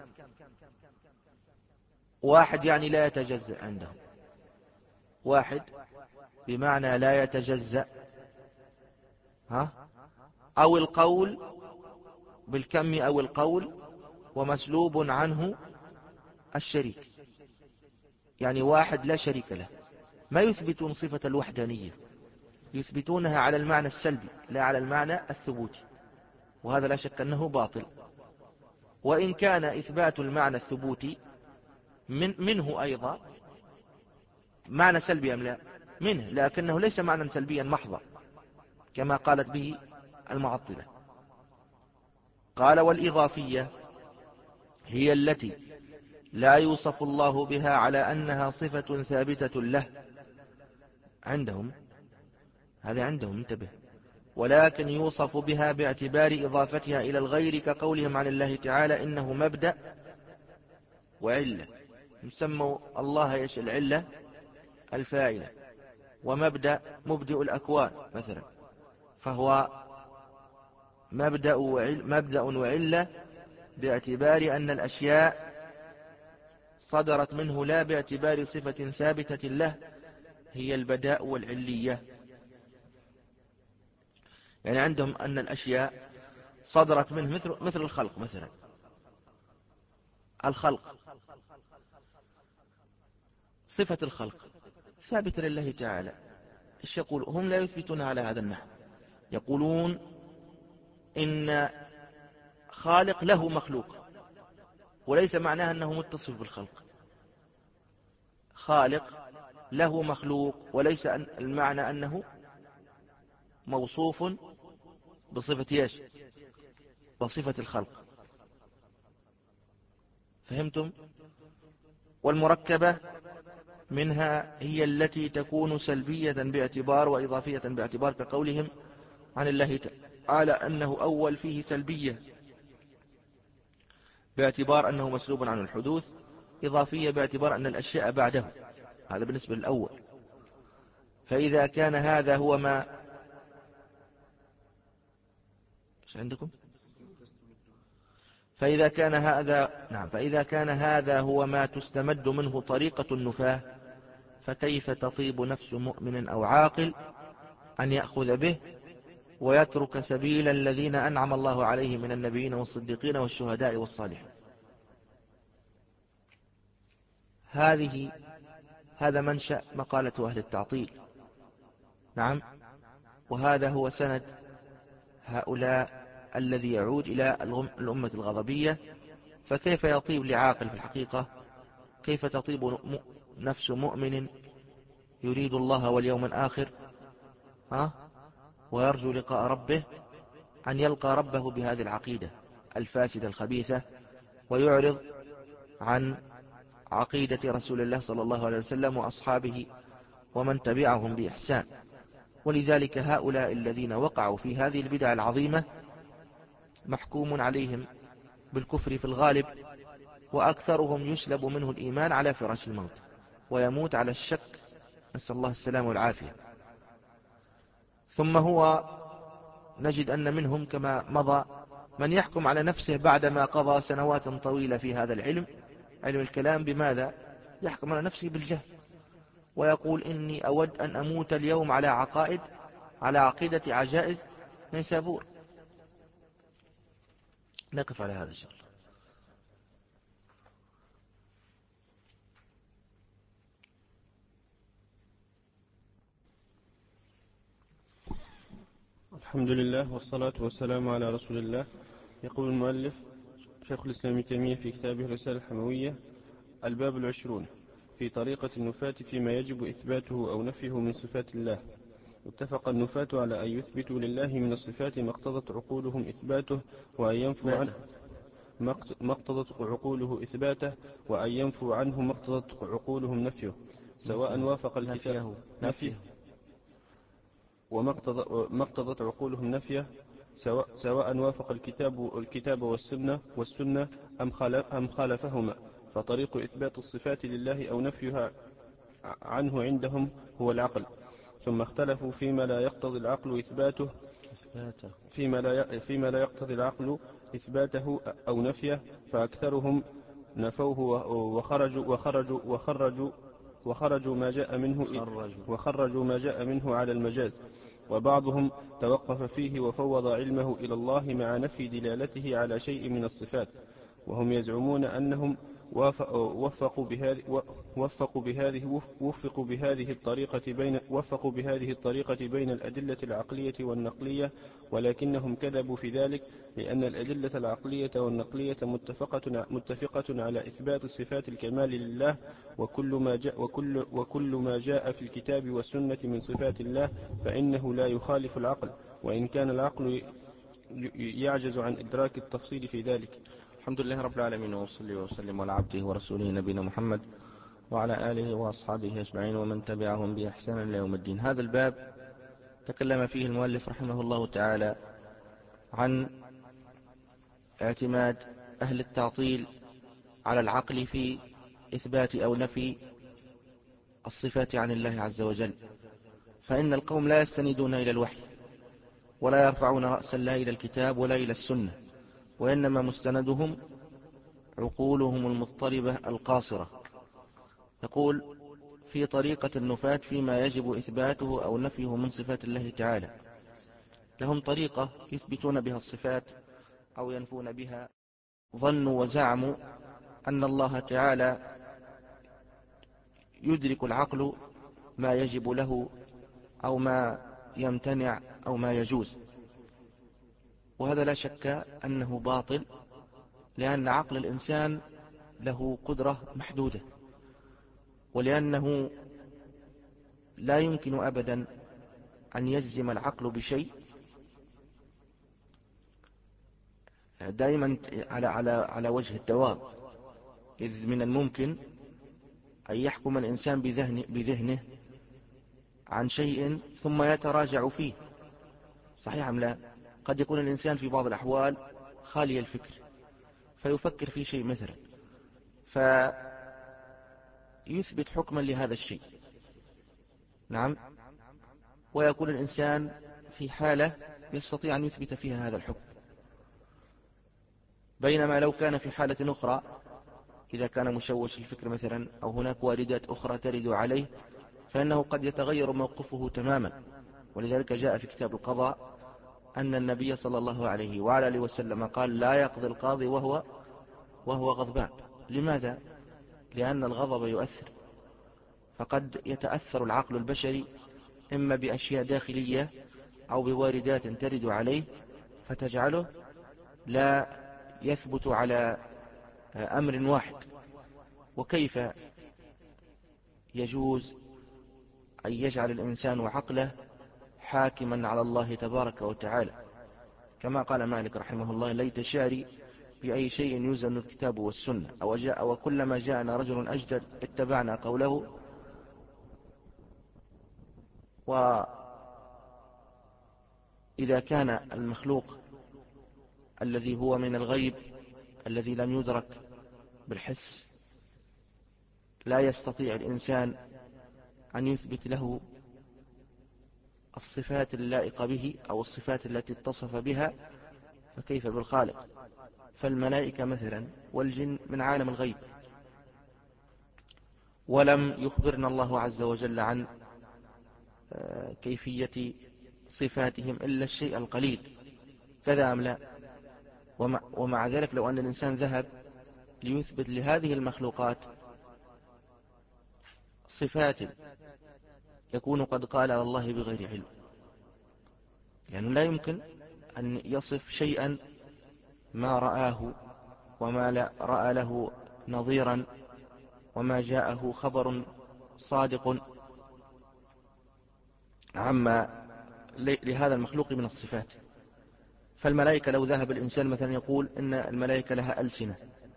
واحد يعني لا يتجزأ عندهم، واحد بمعنى لا يتجزأ، ها؟ أو القول بالكم أو القول، ومسلوب عنه الشريك، يعني واحد لا شريك له. ما يثبتون صفة الوحدانية، يثبتونها على المعنى السلبي لا على المعنى الثبوتي، وهذا لا شك أنه باطل. وإن كان إثبات المعنى الثبوتي من منه أيضا معنى سلبي أم لا؟ منه، لكنه ليس معنى سلبيا محضا كما قالت به المعطلة. قال والإضافية هي التي لا يوصف الله بها على أنها صفة ثابتة له عندهم، هذا عندهم انتبه، ولكن يوصف بها باعتبار إضافتها إلى الغير، كقولهم عن الله تعالى إنه مبدأ وعلة. نسموا الله إيش؟ العلة الفاعلة، ومبدأ مبدئ الأكوان مثلا، فهو مبدأ وعل مبدأ وعلة باعتبار أن الأشياء صدرت منه لا باعتبار صفة ثابتة له، هي البداء والعلية. يعني عندهم أن الأشياء صدرت منه مثل, مثل الخلق مثلا. الخلق، صفة الخلق ثابتة لله تعالى. إيش يقول هم؟ لا يثبتون على هذا النحو، يقولون إن خالق له مخلوق، وليس معناها أنه متصف بالخلق. خالق له مخلوق، وليس المعنى أنه موصوف بصفة ايش؟ بصفة الخلق. فهمتم؟ والمركبة منها هي التي تكون سلبية باعتبار وإضافية باعتبار، كقولهم عن الله تعالى أنه أول فيه سلبية باعتبار أنه مسلوب عن الحدوث، إضافية باعتبار أن الأشياء بعده. هذا بالنسبة للأول. فإذا كان هذا هو ما ايش عندكم؟ فإذا كان هذا نعم فإذا كان هذا هو ما تستمد منه طريقة النفاة، فكيف تطيب نفس مؤمن أو عاقل أن يأخذ به ويترك سبيل الذين أنعم الله عليهم من النبيين والصديقين والشهداء والصالحين؟ هذه هذا منشأ مقالة أهل التعطيل. نعم، وهذا هو سند هؤلاء الذي يعود إلى الأمة الغضبية. فكيف يطيب لعاقل في الحقيقة؟ كيف تطيب نفس مؤمن يريد الله واليوم الآخر، ها، ويرجو لقاء ربه، أن يلقى ربه بهذه العقيدة الفاسدة الخبيثة، ويعرض عن عقيدة رسول الله صلى الله عليه وسلم وأصحابه ومن تبعهم بإحسان؟ ولذلك هؤلاء الذين وقعوا في هذه البدع العظيمة محكوم عليهم بالكفر في الغالب، وأكثرهم يسلب منه الإيمان على فراش الموت، ويموت على الشك، نسأل الله السلامة والعافية. ثم هو نجد أن منهم كما مضى من يحكم على نفسه بعدما قضى سنوات طويلة في هذا العلم، علم الكلام، بماذا؟ يحكم على نفسه بالجهل، ويقول إني أود أن أموت اليوم على عقائد على عقيدة عجائز نيسابور. نقف على هذا إن شاء الله. الحمد لله والصلاة والسلام على رسول الله. يقول المؤلف شيخ الإسلام ابن تيمية في كتابه الرسالة الحموية: الباب العشرون في طريقة النفاة فيما يجب إثباته أو نفيه من صفات الله. اتفق النفاة على أن يثبتوا لله من الصفات ما اقتضت عقولهم إثباته وأن ينفوا عنه ما اقتضت عقوله إثباته وأن ينفوا عنه ما اقتضت عقولهم نفيه، سواء وافق الكتاب نفيه وما اقتضت عقولهم نفيه سواء, سواء وافق الكتاب الكتاب والسنة والسنة أم خالفهما. فطريق إثبات الصفات لله أو نفيها عنه عندهم هو العقل. ثم اختلفوا فيما لا يقتضي العقل إثباته فيما لا فيما لا يقتضي العقل إثباته أو نفيه، فأكثرهم نفوه وخرجوا وخرجوا وخرجوا وخرجوا ما جاء منه وخرجوا ما جاء منه على المجاز، وبعضهم توقف فيه وفوض علمه إلى الله مع نفي دلالته على شيء من الصفات، وهم يزعمون أنهم وفقوا بهذه وفقوا بهذه وفقوا بهذه الطريقة بين وفقوا بهذه الطريقة بين الأدلة العقلية والنقلية، ولكنهم كذبوا في ذلك، لأن الأدلة العقلية والنقلية متفقة متفقة على إثبات صفات الكمال لله، وكل ما جاء وكل وكل ما جاء في الكتاب والسنة من صفات الله فإنه لا يخالف العقل، وإن كان العقل يعجز عن إدراك التفصيل في ذلك. الحمد لله رب العالمين، وصلي وسلم على عبده ورسوله نبينا محمد وعلى آله وأصحابه أجمعين ومن تبعهم بإحسان إلى يوم الدين. هذا الباب تكلم فيه المؤلف رحمه الله تعالى عن اعتماد أهل التعطيل على العقل في إثبات أو نفي الصفات عن الله عز وجل، فإن القوم لا يستندون إلى الوحي ولا يرفعون رأسا لا إلى الكتاب ولا إلى السنة، وإنما مستندهم عقولهم المضطربة القاصرة. يقول: في طريقة النفاة فيما يجب إثباته أو نفيه من صفات الله تعالى. لهم طريقة يثبتون بها الصفات أو ينفون بها. ظنوا وزعموا أن الله تعالى يدرك العقل ما يجب له أو ما يمتنع أو ما يجوز، وهذا لا شك أنه باطل، لأن عقل الإنسان له قدرة محدودة، ولأنه لا يمكن أبدا أن يجزم العقل بشيء دائما على, على, على وجه الدوام، إذ من الممكن أن يحكم الإنسان بذهنه, بذهنه عن شيء ثم يتراجع فيه. صحيح أم لا؟ قد يكون الإنسان في بعض الأحوال خالي الفكر فيفكر في شيء مثلا فيثبت حكما لهذا الشيء، نعم، ويكون الإنسان في حالة يستطيع أن يثبت فيها هذا الحكم، بينما لو كان في حالة أخرى إذا كان مشوش الفكر مثلا أو هناك واردات أخرى ترد عليه فإنه قد يتغير موقفه تماما. ولذلك جاء في كتاب القضاء أن النبي صلى الله عليه وعلى آله وسلم قال: لا يقضي القاضي وهو وهو غضبان. لماذا؟ لأن الغضب يؤثر، فقد يتأثر العقل البشري إما بأشياء داخلية أو بواردات ترد عليه فتجعله لا يثبت على أمر واحد. وكيف يجوز أن يجعل الإنسان عقله حاكما على الله تبارك وتعالى؟ كما قال مالك رحمه الله: ليت شعري بأي شيء يوزن الكتاب والسنة، أو جاء وكلما جاءنا رجل أجدد اتبعنا قوله. وإذا كان المخلوق الذي هو من الغيب الذي لم يدرك بالحس لا يستطيع الإنسان أن يثبت له الصفات اللائقة به أو الصفات التي اتصف بها، فكيف بالخالق؟ فالملائكة مثلا والجن من عالم الغيب، ولم يخبرنا الله عز وجل عن كيفية صفاتهم إلا الشيء القليل، كذا أم لا؟ ومع, ومع ذلك لو أن الإنسان ذهب ليثبت لهذه المخلوقات صفات يكون قد قال على الله بغير علم، لأنه يعني لا يمكن أن يصف شيئا ما رآه وما لا رأى له نظيرا وما جاءه خبر صادق عما لهذا المخلوق من الصفات. فالملائكة لو ذهب الإنسان مثلا يقول إن الملائكة لها ألسنة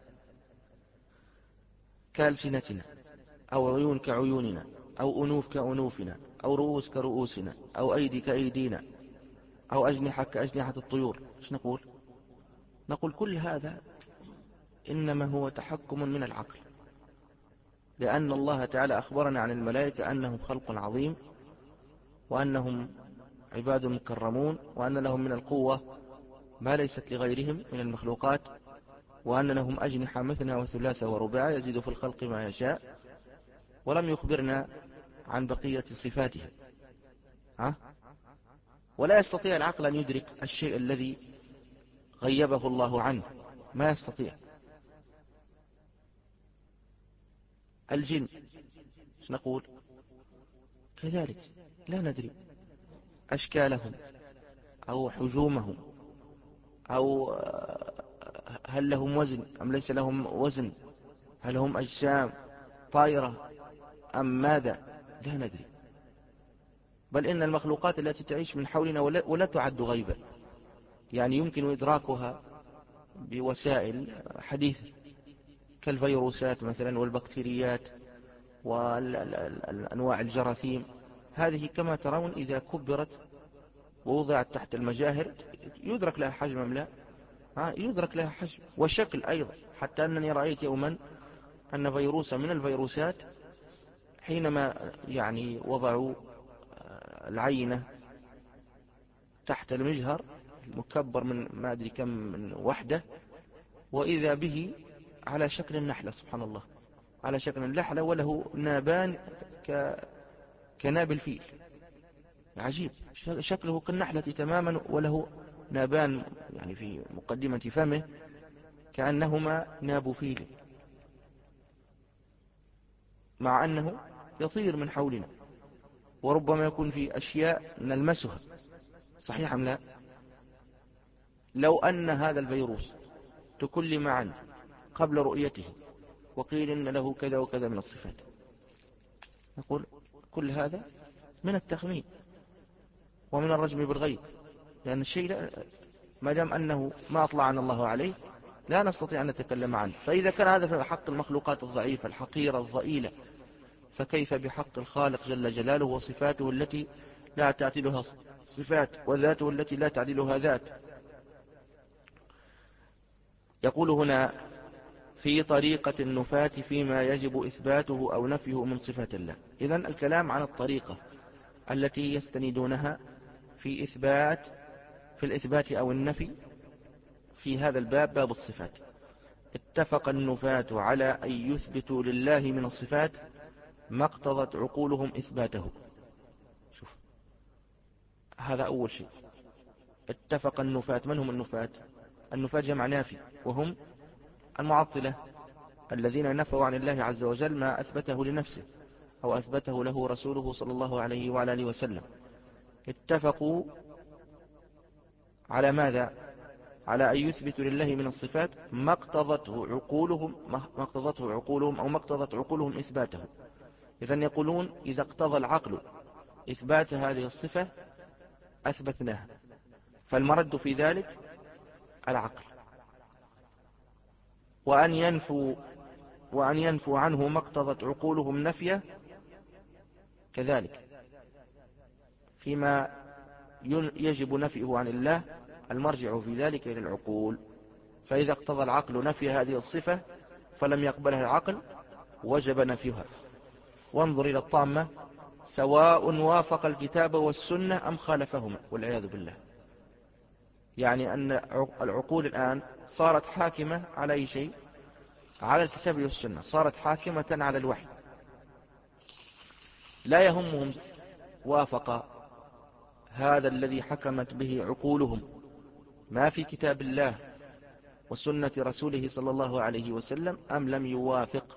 كألسنتنا، أو عيون كعيوننا، أو أنوف كأنوفنا، أو رؤوس كرؤوسنا، أو أيدي كأيدينا، أو أجنحة كأجنحة الطيور، إيش نقول؟ نقول كل هذا إنما هو تحكم من العقل، لأن الله تعالى أخبرنا عن الملائكة أنهم خلق عظيم، وأنهم عباد مكرمون، وأن لهم من القوة ما ليست لغيرهم من المخلوقات، وأن لهم أجنحة مثنى وثلاثة ورباع يزيد في الخلق ما يشاء، ولم يخبرنا عن بقية صفاتهم. ها؟ ولا يستطيع العقل أن يدرك الشيء الذي غيبه الله عنه، ما يستطيع. الجن ايش نقول؟ كذلك لا ندري أشكالهم أو حجومهم، أو هل لهم وزن أم ليس لهم وزن، هل هم أجسام طائرة أم ماذا، لا ندري. بل إن المخلوقات التي تعيش من حولنا ولا, ولا تعد غيبا، يعني يمكن إدراكها بوسائل حديثة كالفيروسات مثلا والبكتيريات والأنواع الجراثيم. هذه كما ترون إذا كبرت ووضعت تحت المجاهر يدرك لها حجم أم لا؟ يدرك لها حجم وشكل أيضا، حتى أنني رأيت يوما أن فيروسا من الفيروسات حينما يعني وضعوا العينة تحت المجهر المكبر من ما أدري كم من وحدة، وإذا به على شكل النحلة، سبحان الله، على شكل النحلة وله نابان ك... كناب الفيل، عجيب، شكله كالنحلة تماما، وله نابان يعني في مقدمة فمه كأنهما ناب فيل، مع أنه يطير من حولنا، وربما يكون في أشياء نلمسها، صحيح أم لا؟ لو أن هذا الفيروس تكلم عنه قبل رؤيته وقيل إن له كذا وكذا من الصفات، نقول كل هذا من التخمين ومن الرجم بالغيب، لأن الشيء لا ما دام أنه ما أطلعنا الله عليه لا نستطيع أن نتكلم عنه. فإذا كان هذا في حق المخلوقات الضعيفة الحقيرة الضئيلة، فكيف بحق الخالق جل جلاله وصفاته التي لا تعدلها صفات، وذاته التي لا تعدلها ذات. يقول هنا في طريقة النفاة فيما يجب إثباته أو نفيه من صفات الله. إذن الكلام عن الطريقة التي يستندونها في إثبات في الإثبات أو النفي في هذا الباب، باب الصفات. اتفق النفاة على أن يثبتوا لله من الصفات ما اقتضت عقولهم إثباته. شوف، هذا أول شيء. اتفق النفاة، من هم النفاة؟ النفاة جمع نافي، وهم المعطلة الذين نفوا عن الله عز وجل ما أثبته لنفسه أو أثبته له رسوله صلى الله عليه وعلى آله وسلم. اتفقوا على ماذا؟ على أن يثبتوا لله من الصفات ما اقتضته عقولهم ما اقتضته عقولهم أو ما اقتضت عقولهم إثباته. إذن يقولون إذا اقتضى العقل إثبات هذه الصفة أثبتناها، فالمرد في ذلك العقل، وأن ينفوا وأن ينفوا عنه ما اقتضت عقولهم نفيه كذلك. فيما يجب نفيه عن الله المرجع في ذلك إلى العقول، فإذا اقتضى العقل نفي هذه الصفة فلم يقبلها العقل وجب نفيها. وانظر إلى الطامة: سواء وافق الكتاب والسنة أم خالفهما، والعياذ بالله. يعني أن العقول الآن صارت حاكمة على أي شيء؟ على الكتاب والسنة، صارت حاكمة على الوحي، لا يهمهم وافق هذا الذي حكمت به عقولهم ما في كتاب الله وسنة رسوله صلى الله عليه وسلم أم لم يوافق.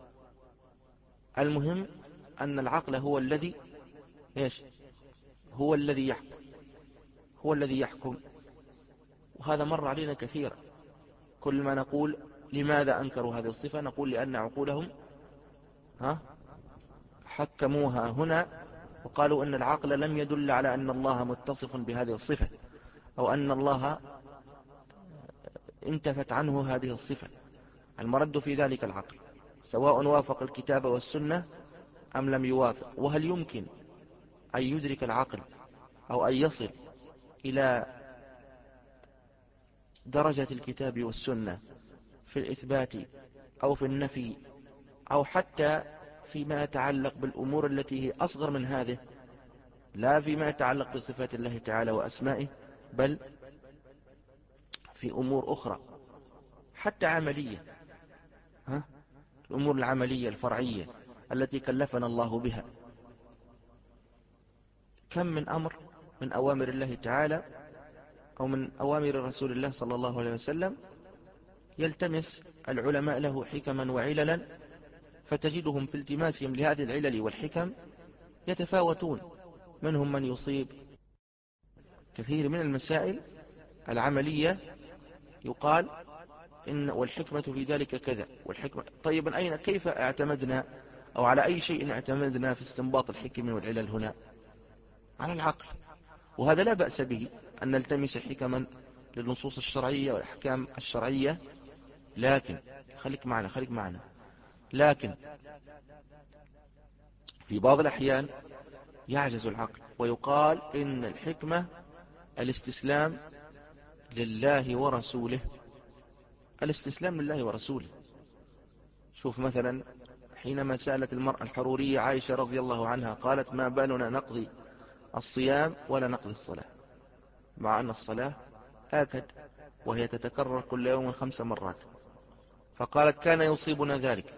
المهم أن العقل هو الذي إيش هو الذي يحكم هو الذي يحكم وهذا مر علينا كثيرا. كل ما نقول لماذا أنكروا هذه الصفة نقول لأن عقولهم ها حكموها هنا وقالوا أن العقل لم يدل على أن الله متصف بهذه الصفة أو أن الله انتفت عنه هذه الصفة. المرد في ذلك العقل سواء وافق الكتاب والسنة أم لم يوافق. وهل يمكن أن يدرك العقل أو أن يصل إلى درجة الكتاب والسنة في الإثبات أو في النفي أو حتى فيما يتعلق بالأمور التي هي أصغر من هذه، لا فيما يتعلق بصفات الله تعالى وأسمائه، بل في أمور أخرى حتى عملية، ها؟ الأمور العملية الفرعية التي كلفنا الله بها. كم من أمر من أوامر الله تعالى أو من أوامر رسول الله صلى الله عليه وسلم يلتمس العلماء له حكما وعللا، فتجدهم في التماسهم لهذه العلل والحكم يتفاوتون. منهم من يصيب كثير من المسائل العملية يقال إن والحكمة في ذلك كذا والحكمة. طيب أين كيف اعتمدنا أو على أي شيء اعتمدنا في استنباط الحكم والعلل هنا؟ على العقل. وهذا لا بأس به أن نلتمس حكما للنصوص الشرعية والأحكام الشرعية، لكن خليك معنا خليك معنا لكن في بعض الأحيان يعجز العقل ويقال إن الحكمة الاستسلام لله ورسوله. الاستسلام لله ورسوله. شوف مثلا حينما سألت المرأة الحرورية عائشة رضي الله عنها قالت ما بالنا نقضي الصيام ولا نقضي الصلاة، مع أن الصلاة آكد وهي تتكرر كل يوم خمس مرات. فقالت كان يصيبنا ذلك.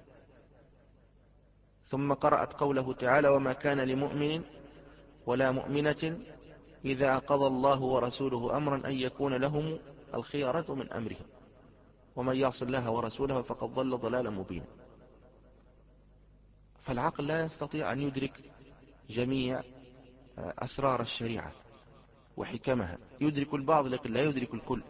ثم قرأت قوله تعالى وما كان لمؤمن ولا مؤمنة إذا قضى الله ورسوله أمرا أن يكون لهم الخيارة من أمرهم ومن يعص الله ورسوله فقد ضل ضلالا مبينا. فالعقل لا يستطيع أن يدرك جميع أسرار الشريعة وحكمها، يدرك البعض لكن لا يدرك الكل.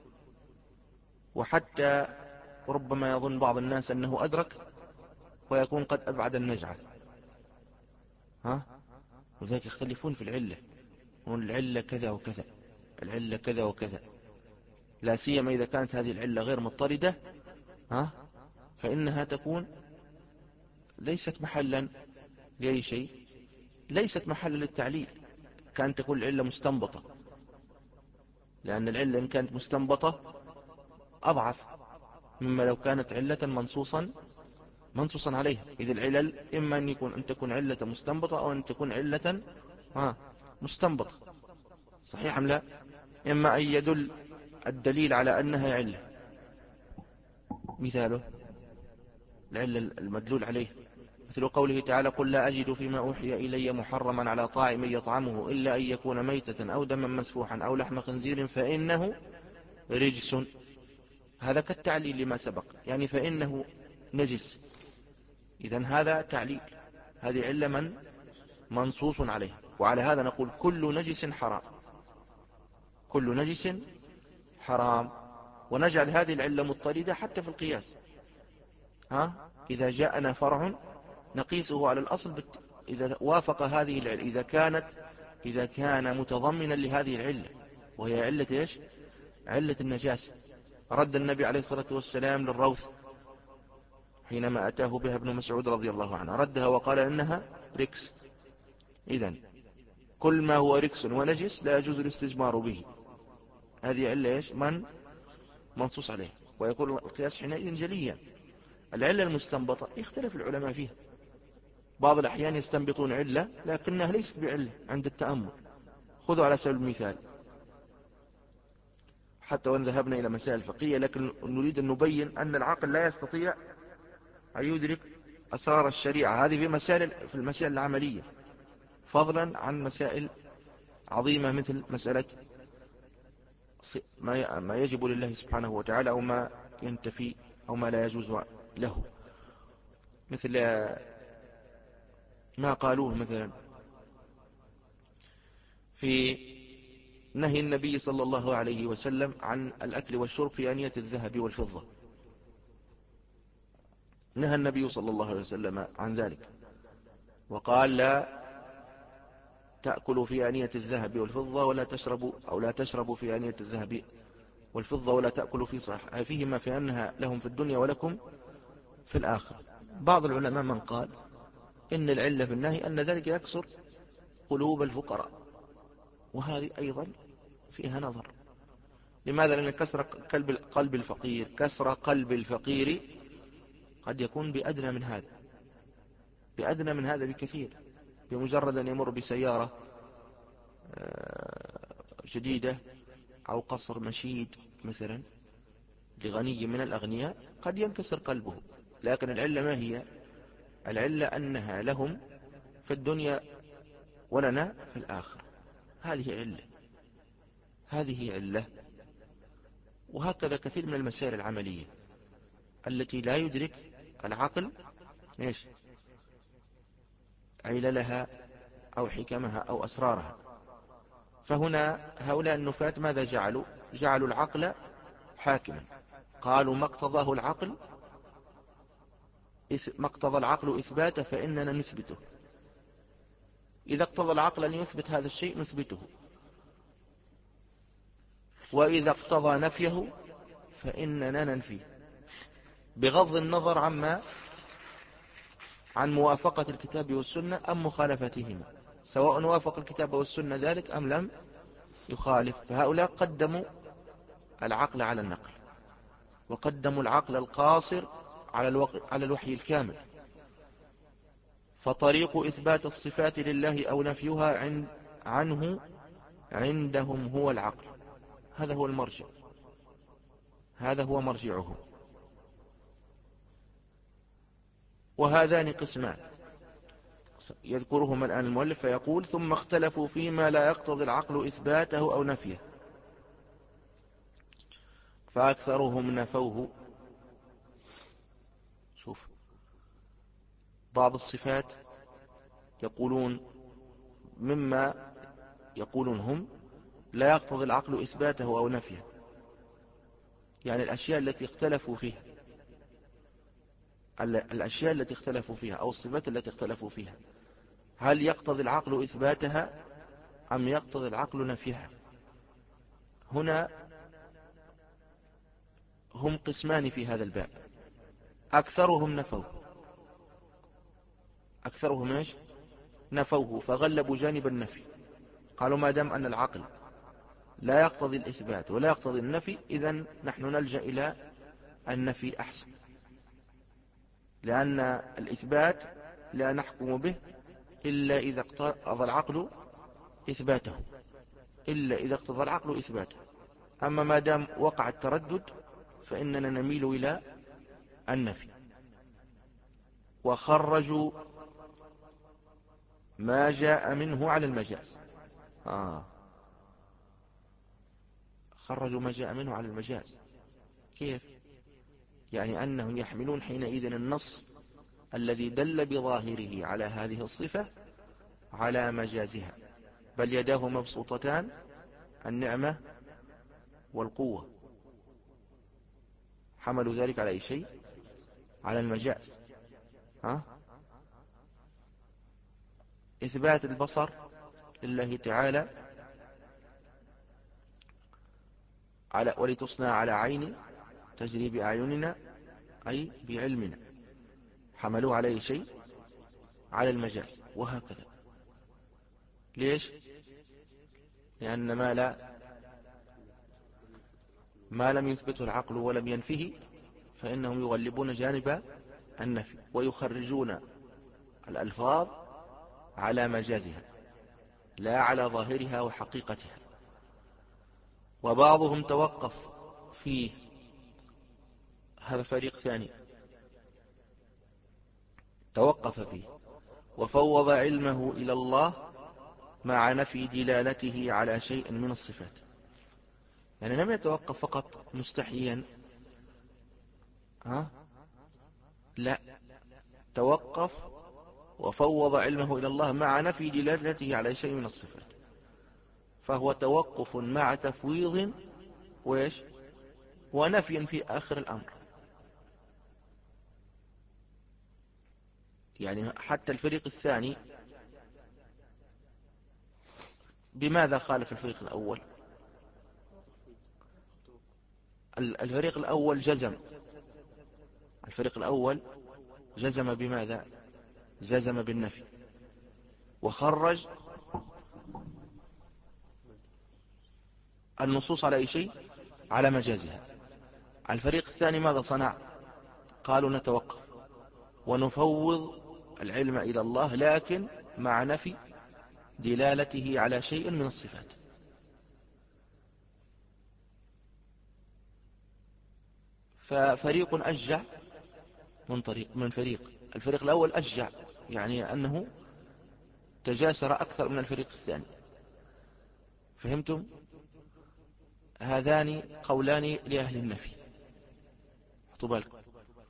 وحتى ربما يظن بعض الناس أنه أدرك ويكون قد أبعد النجعة. ها؟ وذلك يختلفون في العلة، العلة كذا وكذا، العلة كذا وكذا، لا سيما إذا كانت هذه العلة غير مضطردة، ها؟ فإنها تكون ليست محلا لأي شيء، ليست محلا للتعليل. كانت تكون العلة مستنبطة، لأن العلة إن كانت مستنبطة أضعف مما لو كانت علة منصوصا منصوصا عليها. إذ العلل إما أن يكون أن تكون علة مستنبطة أو أن تكون علة ها مستنبطة، صحيح أم لا؟ إما أن يدل الدليل على أنها علة، مثاله العلة المدلول عليه مثل قوله تعالى قل لا أجد فيما أوحي إلي محرما على طاعم يطعمه إلا أن يكون ميتة أو دما مسفوحا أو لحم خنزير فإنه رجس. هذا كالتعليل لما سبق، يعني فإنه نجس. إذن هذا تعليل، هذه علة من منصوص عليه. وعلى هذا نقول كل نجس حرام، كل نجس حرام. ونجعل هذه العلة مضطردة حتى في القياس. ها؟ إذا جاءنا فرع نقيسه على الأصل بت... إذا وافق هذه العلة، إذا كانت إذا كان متضمنا لهذه العلة، وهي علة إيش؟ علة النجاسة. رد النبي عليه الصلاة والسلام للروث حينما أتاه بها ابن مسعود رضي الله عنه، ردها وقال إنها ركس. إذن كل ما هو ركس ونجس لا يجوز الاستجمار به. هذه علة إيش؟ من منصوص عليه، ويكون القياس حينئذ جليا. العلة المستنبطة يختلف العلماء فيها، بعض الأحيان يستنبطون علة لكنها ليست بعلة عند التأمل. خذوا على سبيل المثال، حتى وإن ذهبنا إلى مسائل فقهية، لكن نريد أن نبين أن العقل لا يستطيع أن يدرك أسرار الشريعة هذه في مسائل في المسائل العملية، فضلا عن مسائل عظيمة مثل مسألة ما يجب لله سبحانه وتعالى أو ما ينتفي أو ما لا يجوز له، مثل ما قالوه مثلا في نهي النبي صلى الله عليه وسلم عن الأكل والشرب في آنية الذهب والفضة. نهى النبي صلى الله عليه وسلم عن ذلك وقال لا تأكلوا في آنية الذهب والفضة ولا تشربوا أو لا تشربوا في آنية الذهب والفضة ولا تأكلوا في صحائفهما فإنها لهم في الدنيا ولكم في الآخرة. بعض العلماء من قال إن العلة في النهي أن ذلك يكسر قلوب الفقراء، وهذه أيضا فيها نظر. لماذا؟ لأن كسر قلب الفقير كسر قلب الفقير قد يكون بأدنى من هذا بأدنى من هذا بكثير، بمجرد أن يمر بسيارة جديدة أو قصر مشيد مثلا لغني من الأغنياء قد ينكسر قلبه. لكن العلة ما هي؟ العلة أنها لهم في الدنيا ولنا في الآخرة. هذه علة هذه علة وهكذا كثير من المسائل العملية التي لا يدرك العقل إيش عللها أو حكمها أو أسرارها. فهنا هؤلاء النفاة ماذا جعلوا؟ جعلوا العقل حاكما. قالوا ما اقتضاه العقل ما اقتضى العقل إثباته فإننا نثبته. إذا اقتضى العقل أن يثبت هذا الشيء نثبته، وإذا اقتضى نفيه فإننا ننفيه، بغض النظر عما عن موافقة الكتاب والسنة أم مخالفتهما، سواء وافق الكتاب والسنة ذلك أم لم يخالف. فهؤلاء قدموا العقل على النقل، وقدموا العقل القاصر على الوحي الكامل. فطريق إثبات الصفات لله أو نفيها عند عنه عندهم هو العقل. هذا هو المرجع، هذا هو مرجعهم. وهذان قسمان يذكرهما الآن المؤلف فيقول ثم اختلفوا فيما لا يقتضي العقل إثباته أو نفيه فأكثرهم نفوه. شوف، بعض الصفات يقولون مما يقولون هم لا يقتضي العقل إثباته أو نفيه، يعني الأشياء التي اختلفوا فيها الأشياء التي اختلفوا فيها أو الصفات التي اختلفوا فيها هل يقتضي العقل إثباتها أم يقتضي العقل نفيها؟ هنا هم قسمان في هذا الباب. أكثرهم نفوه أكثرهم إيش؟ نفوه، فغلبوا جانب النفي. قالوا ما دام أن العقل لا يقتضي الإثبات ولا يقتضي النفي إذن نحن نلجأ إلى النفي أحسن، لأن الإثبات لا نحكم به إلا إذا اقتضى العقل إثباته إلا إذا اقتضى العقل إثباته. أما ما دام وقع التردد فإننا نميل إلى النفي. وخرجوا ما جاء منه على المجاز. آه. خرجوا ما جاء منه على المجاز. كيف؟ يعني أنهم يحملون حينئذ النص الذي دل بظاهره على هذه الصفة على مجازها، بل يداه مبسوطتان النعمة والقوة، حملوا ذلك على أي شيء؟ على المجاز. ها؟ إثبات البصر لله تعالى على ولتصنع على عيني تجري بأعيننا أي بعلمنا، حملوه على أي شيء؟ على المجاز. وهكذا. ليش؟ لأن ما لا ما لم يثبته العقل ولم ينفه فإنهم يغلبون جانب النفي ويخرجون الألفاظ على مجازها لا على ظاهرها وحقيقتها. وبعضهم توقف فيه، هذا فريق ثاني توقف فيه وفوض علمه إلى الله مع نفي دلالته على شيء من الصفات. يعني لم يتوقف فقط مستحيا، ها لا، توقف وفوض علمه إلى الله مع نفي دلالته على شيء من الصفات، فهو توقف مع تفويض وإيش ونفي في آخر الأمر. يعني حتى الفريق الثاني بماذا خالف الفريق الأول؟ الفريق الأول جزم الفريق الأول جزم بماذا؟ جزم بالنفي وخرج النصوص على أي شيء؟ على مجازها. الفريق الثاني ماذا صنع؟ قالوا نتوقف ونفوض العلم إلى الله لكن مع نفي دلالته على شيء من الصفات. ففريق أشجع من طريق من فريق الفريق الأول أشجع، يعني أنه تجاسر أكثر من الفريق الثاني. فهمتم؟ هذان قولان لأهل النفي، حطوا بالكم.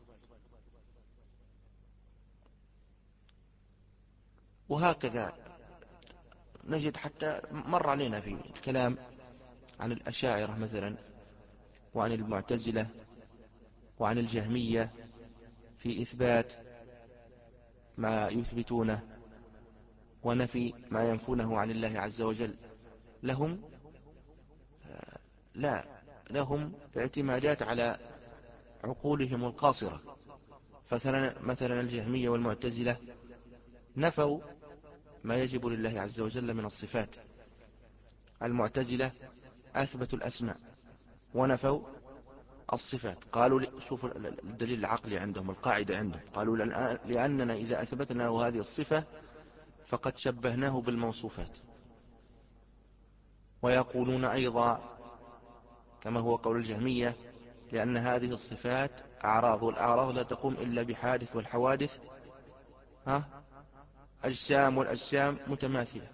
وهكذا نجد حتى مر علينا في الكلام عن الأشاعرة مثلا، وعن المعتزلة، وعن الجهمية في إثبات ما يثبتونه ونفي ما ينفونه عن الله عز وجل. لهم لا لهم اعتمادات على عقولهم القاصرة. مثلا الجهمية والمعتزلة نفوا ما يجب لله عز وجل من الصفات. المعتزلة أثبتوا الأسماء ونفوا الصفات. قالوا شوفوا الدليل العقلي عندهم، القاعدة عندهم، قالوا لأننا إذا أثبتنا هذه الصفة فقد شبهناه بالموصوفات. ويقولون أيضا كما هو قول الجهمية لأن هذه الصفات أعراض، والأعراض لا تقوم إلا بحادث، والحوادث ها أجسام، والأجسام متماثلة.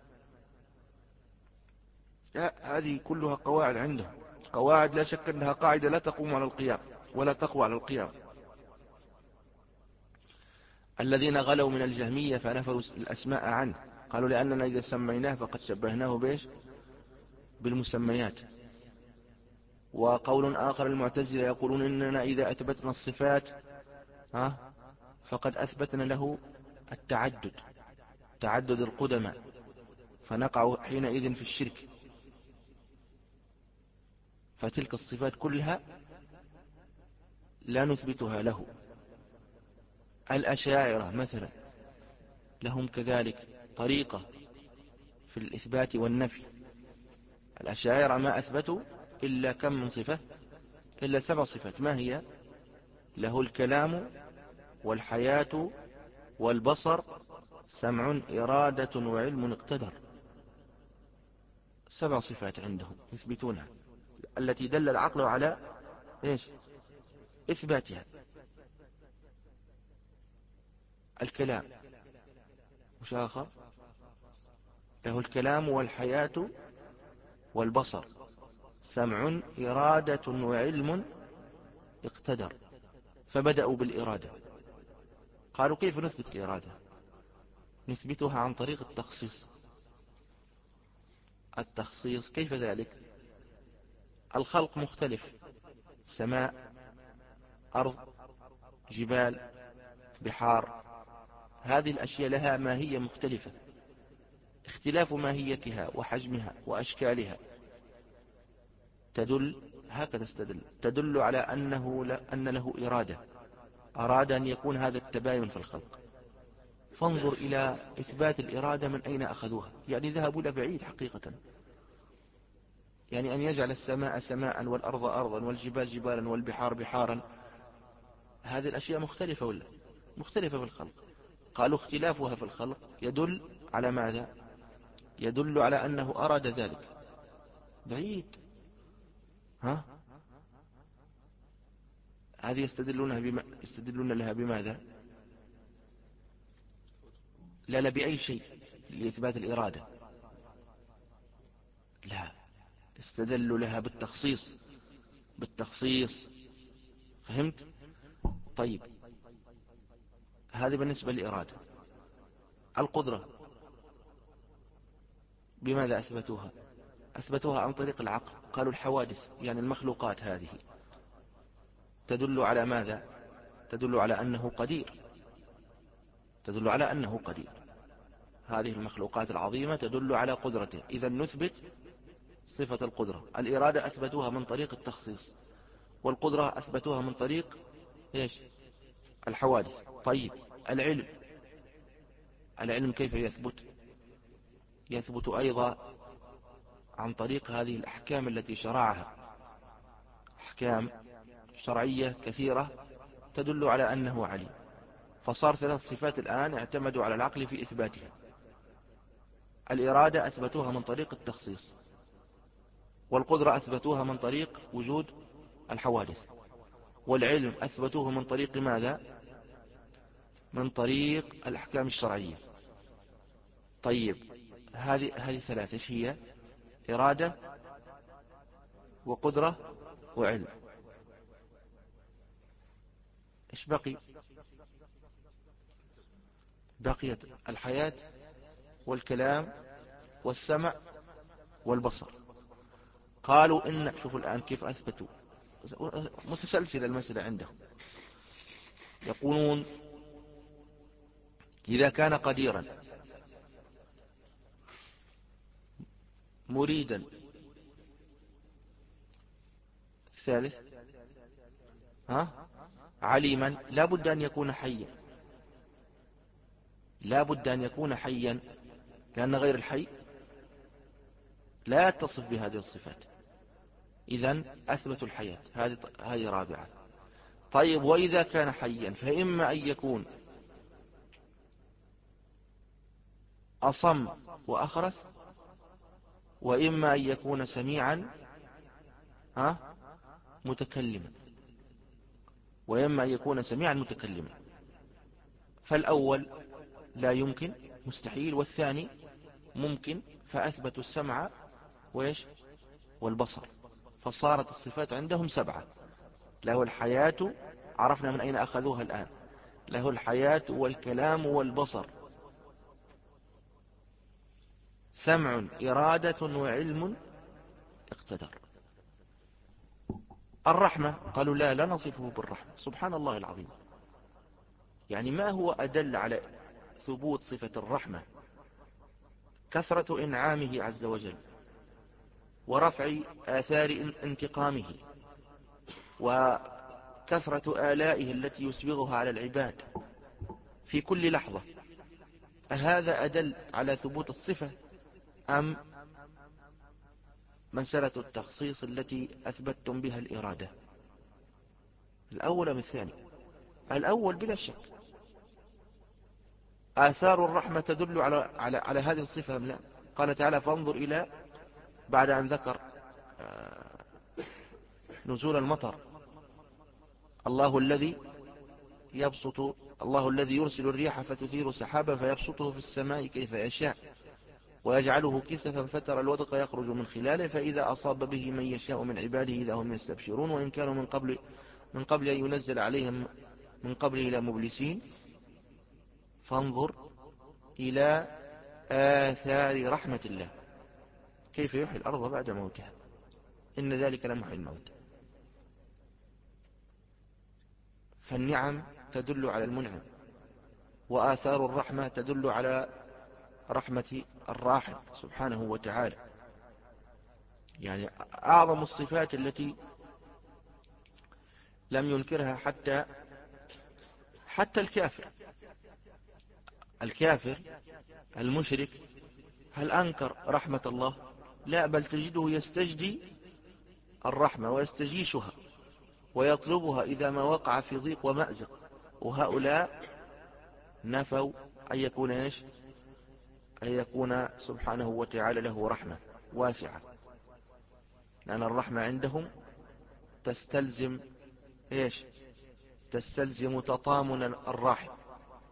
هذه كلها قواعد عندهم، قواعد لا شك أنها قاعدة لا تقوم على القيام ولا تقوى على القيام. الذين غلوا من الجهمية فنفوا الأسماء عنه، قالوا لأننا إذا سميناه فقد شبهناه بإيش؟ بالمسميات. وقول آخر المعتزلة يقولون إننا إذا أثبتنا الصفات ها فقد أثبتنا له التعدد، تعدد القدماء، فنقع حينئذ في الشرك. فتلك الصفات كلها لا نثبتها له. الأشاعرة مثلا لهم كذلك طريقة في الإثبات والنفي. الأشاعرة ما أثبتوا إلا كم من صفة؟ إلا سبع صفات. ما هي؟ له الكلام والحياة والبصر سمع إرادة وعلم اقتدر. سبع صفات عندهم يثبتونها، التي دل العقل على إيش؟ إثباتها. الكلام مش آخر؟ له الكلام والحياة والبصر سمع إرادة وعلم اقتدر. فبدأوا بالإرادة. قالوا كيف نثبت الإرادة؟ نثبتها عن طريق التخصيص. التخصيص كيف ذلك؟ الخلق مختلف، سماء، أرض، جبال، بحار، هذه الأشياء لها ماهية مختلفة. اختلاف ماهيتها وحجمها وأشكالها تدل هكذا استدل تدل على أنه أن له إرادة، أراد أن يكون هذا التباين في الخلق. فانظر إلى إثبات الإرادة من أين أخذوها، يعني ذهبوا إلى بعيد حقيقة. يعني أن يجعل السماء سماء والأرض أرضا والجبال جبالا والبحار بحارا، هذه الأشياء مختلفة ولا مختلفة في الخلق. قالوا اختلافها في الخلق يدل على ماذا؟ يدل على أنه أراد ذلك. بعيد. ها هذه يستدلونها بما يستدلون لها بماذا؟ لا لا بأي شيء لإثبات الإرادة. استدلوا لها بالتخصيص بالتخصيص فهمت؟ طيب، هذه بالنسبة للإرادة. القدرة بماذا أثبتوها؟ أثبتوها عن طريق العقل. قالوا الحوادث يعني المخلوقات هذه تدل على ماذا؟ تدل على أنه قدير تدل على أنه قدير هذه المخلوقات العظيمة تدل على قدرته. إذا نثبت صفة القدرة. الإرادة أثبتوها من طريق التخصيص، والقدرة أثبتوها من طريق إيش؟ الحوادث. طيب، العلم العلم كيف يثبت؟ يثبت أيضا عن طريق هذه الأحكام التي شرعها، أحكام شرعية كثيرة تدل على أنه عليم. فصار ثلاث صفات الآن اعتمدوا على العقل في إثباتها. الإرادة أثبتوها من طريق التخصيص، والقدرة أثبتوها من طريق وجود الحوادث، والعلم أثبتوه من طريق ماذا؟ من طريق الأحكام الشرعية. طيب، هذه هذه ثلاثة إيش هي؟ إرادة وقدرة وعلم. إيش بقي؟ بقيت الحياة والكلام والسمع والبصر. قالوا إن شوفوا الآن كيف أثبتوا، متسلسلة المسألة عندهم. يقولون إذا كان قديرا مريدا، الثالث ها عليما، لا بد أن يكون حيا لا بد أن يكون حيا لأن غير الحي لا يتصف بهذه الصفات. إذن أثبتوا الحياة. هذه هذه رابعة. طيب، وإذا كان حيا فإما أن يكون أصم وأخرس، وإما أن يكون سميعا ها متكلما وإما أن يكون سميعا متكلما. فالأول لا يمكن، مستحيل، والثاني ممكن. فأثبتوا السمع وإيش والبصر. فصارت الصفات عندهم سبعة. له الحياة، عرفنا من أين أخذوها الآن، له الحياة والكلام والبصر، سمع إرادة وعلم اقتدر. الرحمة قالوا لا لا نصفه بالرحمة. سبحان الله العظيم، يعني ما هو أدل على ثبوت صفة الرحمة؟ كثرة إنعامه عز وجل، ورفع آثار انتقامه، وكثرة آلائه التي يسبغها على العباد في كل لحظة. أهذا أدل على ثبوت الصفة أم مسألة التخصيص التي أثبتتم بها الإرادة؟ الأول أم الثاني؟ الأول بلا شك. آثار الرحمة تدل على, على, على هذه الصفة أم لا؟ قال تعالى فانظر إلى، بعد أن ذكر نزول المطر، الله الذي يبسط الله الذي يرسل الرياح فتثير سحابا فيبسطه في السماء كيف يشاء ويجعله كسفا فترى الودق يخرج من خلاله فإذا أصاب به من يشاء من عباده إذا هم يستبشرون وإن كانوا من قبل من قبل أن ينزل عليهم من قبله إلى مبلسين. فانظر إلى آثار رحمة الله كيف يحيي الأرض بعد موتها إن ذلك لمحيي الموت. فالنعم تدل على المنعم، وآثار الرحمة تدل على رحمة الراحم سبحانه وتعالى. يعني أعظم الصفات التي لم ينكرها حتى حتى الكافر الكافر المشرك، هل أنكر رحمة الله؟ لا، بل تجده يستجدي الرحمة ويستجيشها ويطلبها إذا ما وقع في ضيق ومأزق. وهؤلاء نفوا أن يكون إيش؟ أن يكون سبحانه وتعالى له رحمة واسعة، لأن الرحمة عندهم تستلزم إيش؟ تستلزم تطامن الراحم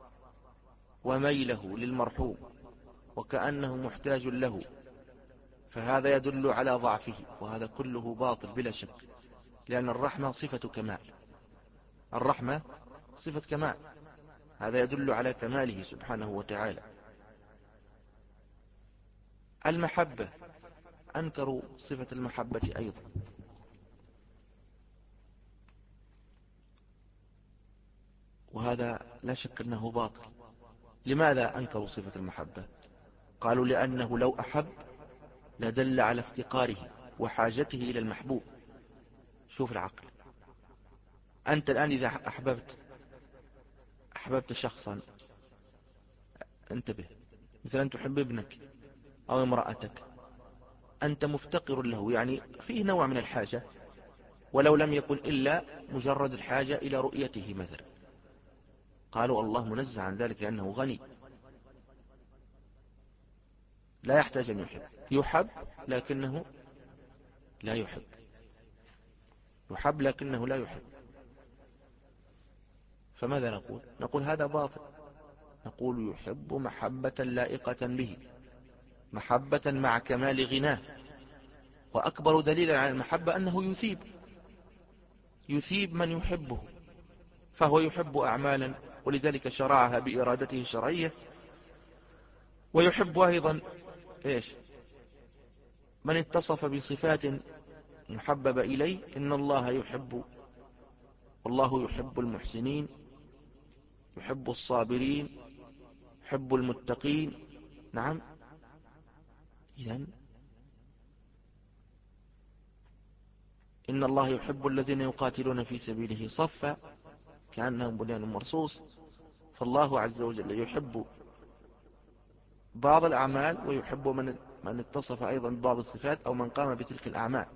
وميله للمرحوم وكأنه محتاج له. فهذا يدل على ضعفه، وهذا كله باطل بلا شك، لأن الرحمة صفة كمال، الرحمة صفة كمال، هذا يدل على كماله سبحانه وتعالى. المحبة أنكروا صفة المحبة أيضا، وهذا لا شك أنه باطل. لماذا أنكروا صفة المحبة؟ قالوا لأنه لو أحب لدل على افتقاره وحاجته إلى المحبوب. شوف العقل، أنت الآن إذا أحببت أحببت شخصا، انتبه، مثلا أن تحب ابنك أو امرأتك، أنت مفتقر له، يعني فيه نوع من الحاجة، ولو لم يكن إلا مجرد الحاجة إلى رؤيته مثلا. قالوا الله منزه عن ذلك لأنه غني، لا يحتاج أن يحب، يحب لكنه لا يحب، يحب لكنه لا يحب. فماذا نقول؟ نقول هذا باطل، نقول يحب محبة لائقة به، محبة مع كمال غناه. وأكبر دليل على المحبة أنه يثيب، يثيب من يحبه، فهو يحب أعمالا ولذلك شرعها بإرادته الشرعية، ويحب أيضا إيش؟ من اتصف بصفات محببة إليه. إن الله يحب، والله يحب المحسنين، يحب الصابرين، يحب المتقين. نعم، إذن إن الله يحب الذين يقاتلون في سبيله صفا كأنهم بنيان مرصوص. فالله عز وجل يحب بعض الأعمال ويحب من من اتصف أيضا ببعض الصفات أو من قام بتلك الأعمال.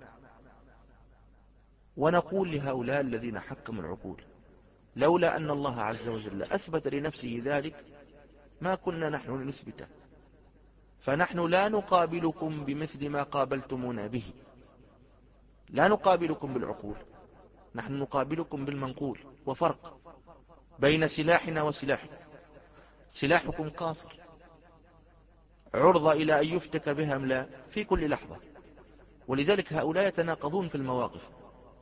ونقول لهؤلاء الذين حكموا العقول، لولا أن الله عز وجل أثبت لنفسه ذلك ما كنا نحن نثبته، فنحن لا نقابلكم بمثل ما قابلتمونا به، لا نقابلكم بالعقول، نحن نقابلكم بالمنقول. وفرق بين سلاحنا وسلاحكم، سلاحكم قاصر، عرضة إلى أن يفتك بها أم في كل لحظة، ولذلك هؤلاء يتناقضون في المواقف.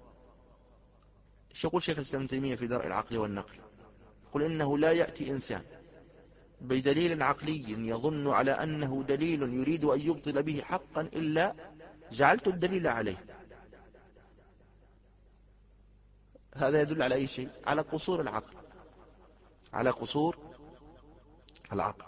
ايش يقول شيخ الإسلام ابن تيمية في درء العقل والنقل؟ يقول إنه لا يأتي إنسان بدليل عقلي يظن على أنه دليل يريد أن يبطل به حقا إلا جعلت الدليل عليه. هذا يدل على أي شيء؟ على قصور العقل، على قصور العقل.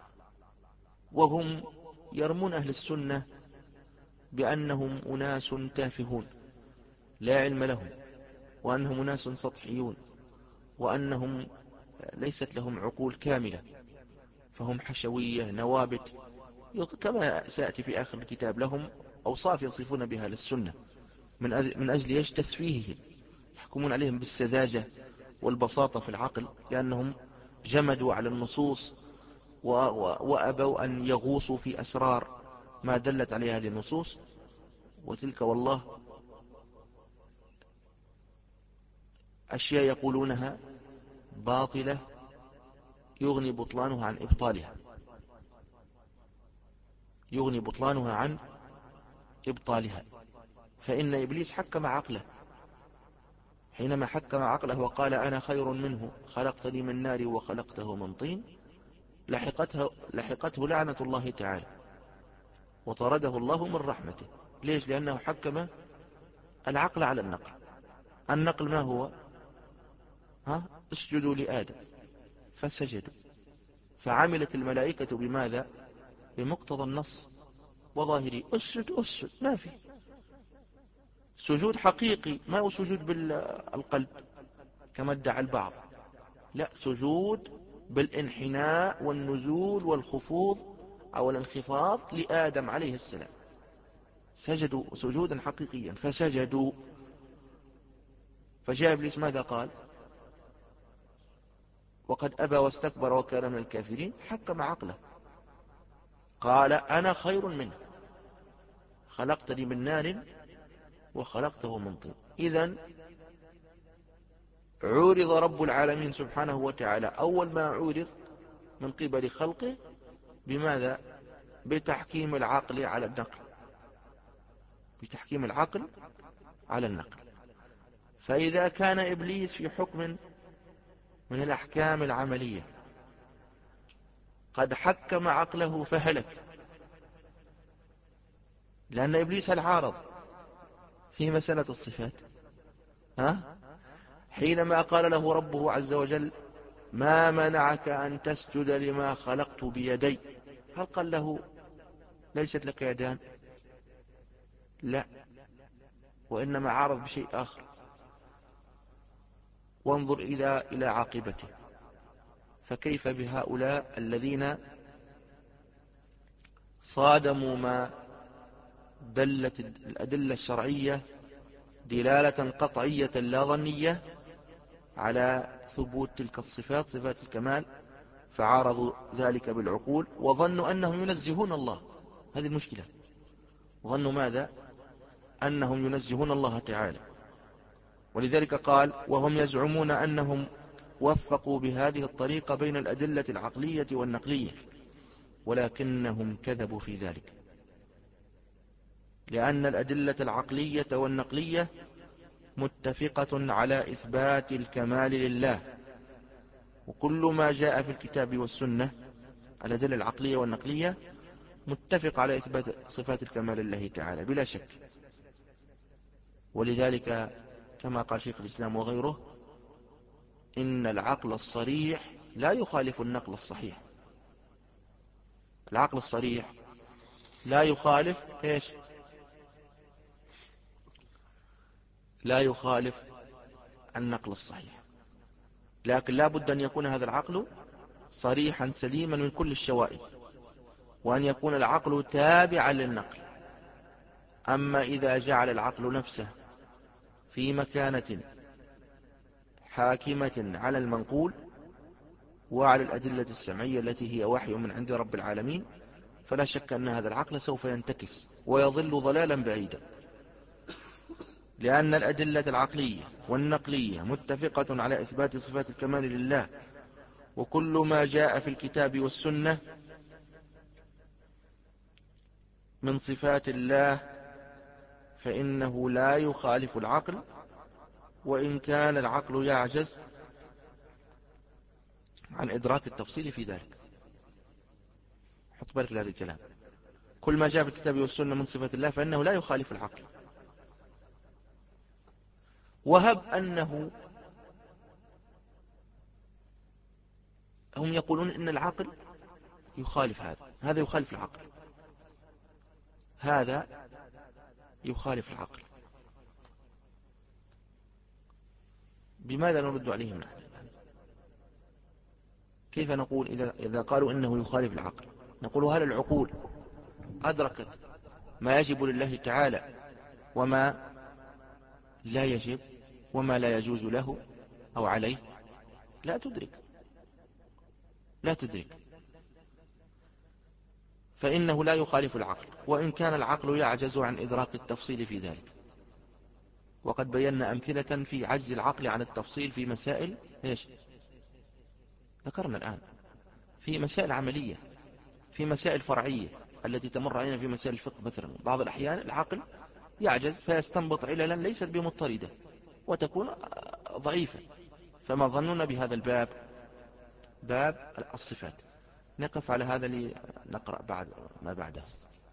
وهم يرمون أهل السنة بأنهم أناس تافهون لا علم لهم، وأنهم أناس سطحيون، وأنهم ليست لهم عقول كاملة، فهم حشوية نوابت، كما سيأتي في آخر الكتاب. لهم أوصاف يصفون بها للسنة من أجل يش تسفيههم، يحكمون عليهم بالسذاجة والبساطة في العقل، لأنهم جمدوا على النصوص وأبوا أن يغوصوا في أسرار ما دلت عليها هذه النصوص. وتلك والله أشياء يقولونها باطلة يغني بطلانها عن إبطالها، يغني بطلانها عن إبطالها. فإن إبليس حكم عقله، حينما حكم عقله وقال أنا خير منه خلقتني من نار وخلقته من طين، لحقته, لحقته لعنة الله تعالى وطرده الله من رحمته. ليش؟ لأنه حكم العقل على النقل. النقل ما هو؟ ها؟ اسجدوا لآدم فسجدوا، فعملت الملائكة بماذا؟ بمقتضى النص وظاهره. اسجد اسجد، ما في سجود حقيقي، ما هو سجود بالقلب كما ادعى البعض، لا، سجود بالانحناء والنزول والخفوض أو الانخفاض لآدم عليه السلام. سجدوا سجودا حقيقيا فسجدوا. فجاء إبليس ماذا قال؟ وقد أبى واستكبر وكان من الكافرين. حكم عقله، قال أنا خير منه خلقتني من نار وخلقته من طين. إذن عورض رب العالمين سبحانه وتعالى أول ما عورض من قبل خلقه بماذا؟ بتحكيم العقل على النقل. بتحكيم العقل على النقل. فإذا كان إبليس في حكم من الأحكام العملية قد حكم عقله فهلك، لأن إبليس العارض في مسألة الصفات، ها؟ حينما قال له ربه عز وجل ما منعك أن تسجد لما خلقت بيدي، هل قال له ليست لك يدان؟ لا، وإنما عارض بشيء آخر. وانظر إلى إلى عاقبته. فكيف بهؤلاء الذين صادموا ما دلت الأدلة الشرعية دلالة قطعية لا ظنية على ثبوت تلك الصفات، صفات الكمال، فعارضوا ذلك بالعقول وظنوا أنهم ينزهون الله. هذه المشكلة، ظنوا ماذا؟ أنهم ينزهون الله تعالى. ولذلك قال وهم يزعمون أنهم وفقوا بهذه الطريقة بين الأدلة العقلية والنقلية، ولكنهم كذبوا في ذلك، لأن الأدلة العقلية والنقلية متفقة على إثبات الكمال لله، وكل ما جاء في الكتاب والسنة الأدلة العقلية والنقلية متفق على إثبات صفات الكمال لله تعالى بلا شك. ولذلك كما قال شيخ الإسلام وغيره إن العقل الصريح لا يخالف النقل الصحيح. العقل الصريح لا يخالف إيش؟ لا يخالف النقل الصحيح، لكن لا بد أن يكون هذا العقل صريحا سليما من كل الشوائب، وأن يكون العقل تابعا للنقل. أما إذا جعل العقل نفسه في مكانة حاكمة على المنقول وعلى الأدلة السمعية التي هي وحي من عند رب العالمين، فلا شك أن هذا العقل سوف ينتكس ويضل ضلالا بعيدا، لأن الأدلة العقلية والنقلية متفقة على إثبات صفات الكمال لله، وكل ما جاء في الكتاب والسنة من صفات الله فإنه لا يخالف العقل، وإن كان العقل يعجز عن إدراك التفصيل في ذلك. حط بالك لهذا الكلام، كل ما جاء في الكتاب والسنة من صفات الله فإنه لا يخالف العقل. وهب أنه هم يقولون إن العقل يخالف هذا، هذا يخالف العقل، هذا يخالف العقل، بماذا نرد عليهم نحن؟ كيف نقول إذا, إذا قالوا إنه يخالف العقل؟ نقول هل العقول أدركت ما يجب لله تعالى وما لا يجب وما لا يجوز له أو عليه؟ لا تدرك، لا تدرك. فإنه لا يخالف العقل، وإن كان العقل يعجز عن إدراك التفصيل في ذلك. وقد بينا أمثلة في عجز العقل عن التفصيل في مسائل إيش؟ ذكرنا الآن في مسائل عملية، في مسائل فرعية التي تمر علينا في مسائل الفقه مثلا. بعض الأحيان العقل يعجز فيستنبط عللا ليست بمضطردة وتكون ضعيفة. فما ظننا بهذا الباب، باب الصفات. نقف على هذا لنقرأ بعد ما بعده.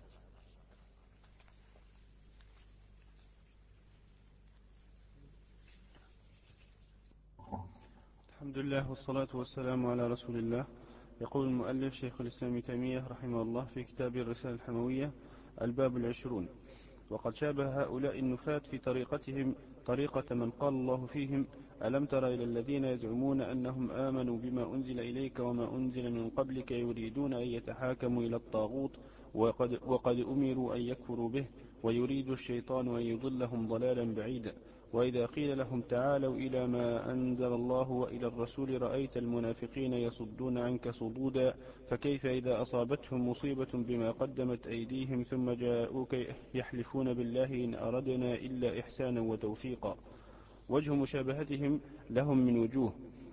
الحمد لله والصلاة والسلام على رسول الله. يقول المؤلف شيخ الإسلام ابن تيمية رحمه الله في كتاب الرسالة الحموية الباب العشرون: وقد شابه هؤلاء النفاة في طريقتهم طريقة من قال الله فيهم: ألم تر إلى الذين يزعمون أنهم آمنوا بما أنزل إليك وما أنزل من قبلك يريدون أن يتحاكموا إلى الطاغوت وقد, وقد أمروا أن يكفروا به ويريد الشيطان أن يضلهم ضلالا بعيدا. وإذا قيل لهم تعالوا إلى ما أنزل الله وإلى الرسول رأيت المنافقين يصدون عنك صدودا. فكيف إذا أصابتهم مصيبة بما قدمت أيديهم ثم جاءوك يحلفون بالله إن أردنا إلا إحسانا وتوفيقا. وجه مشابهتهم لهم من وجوه: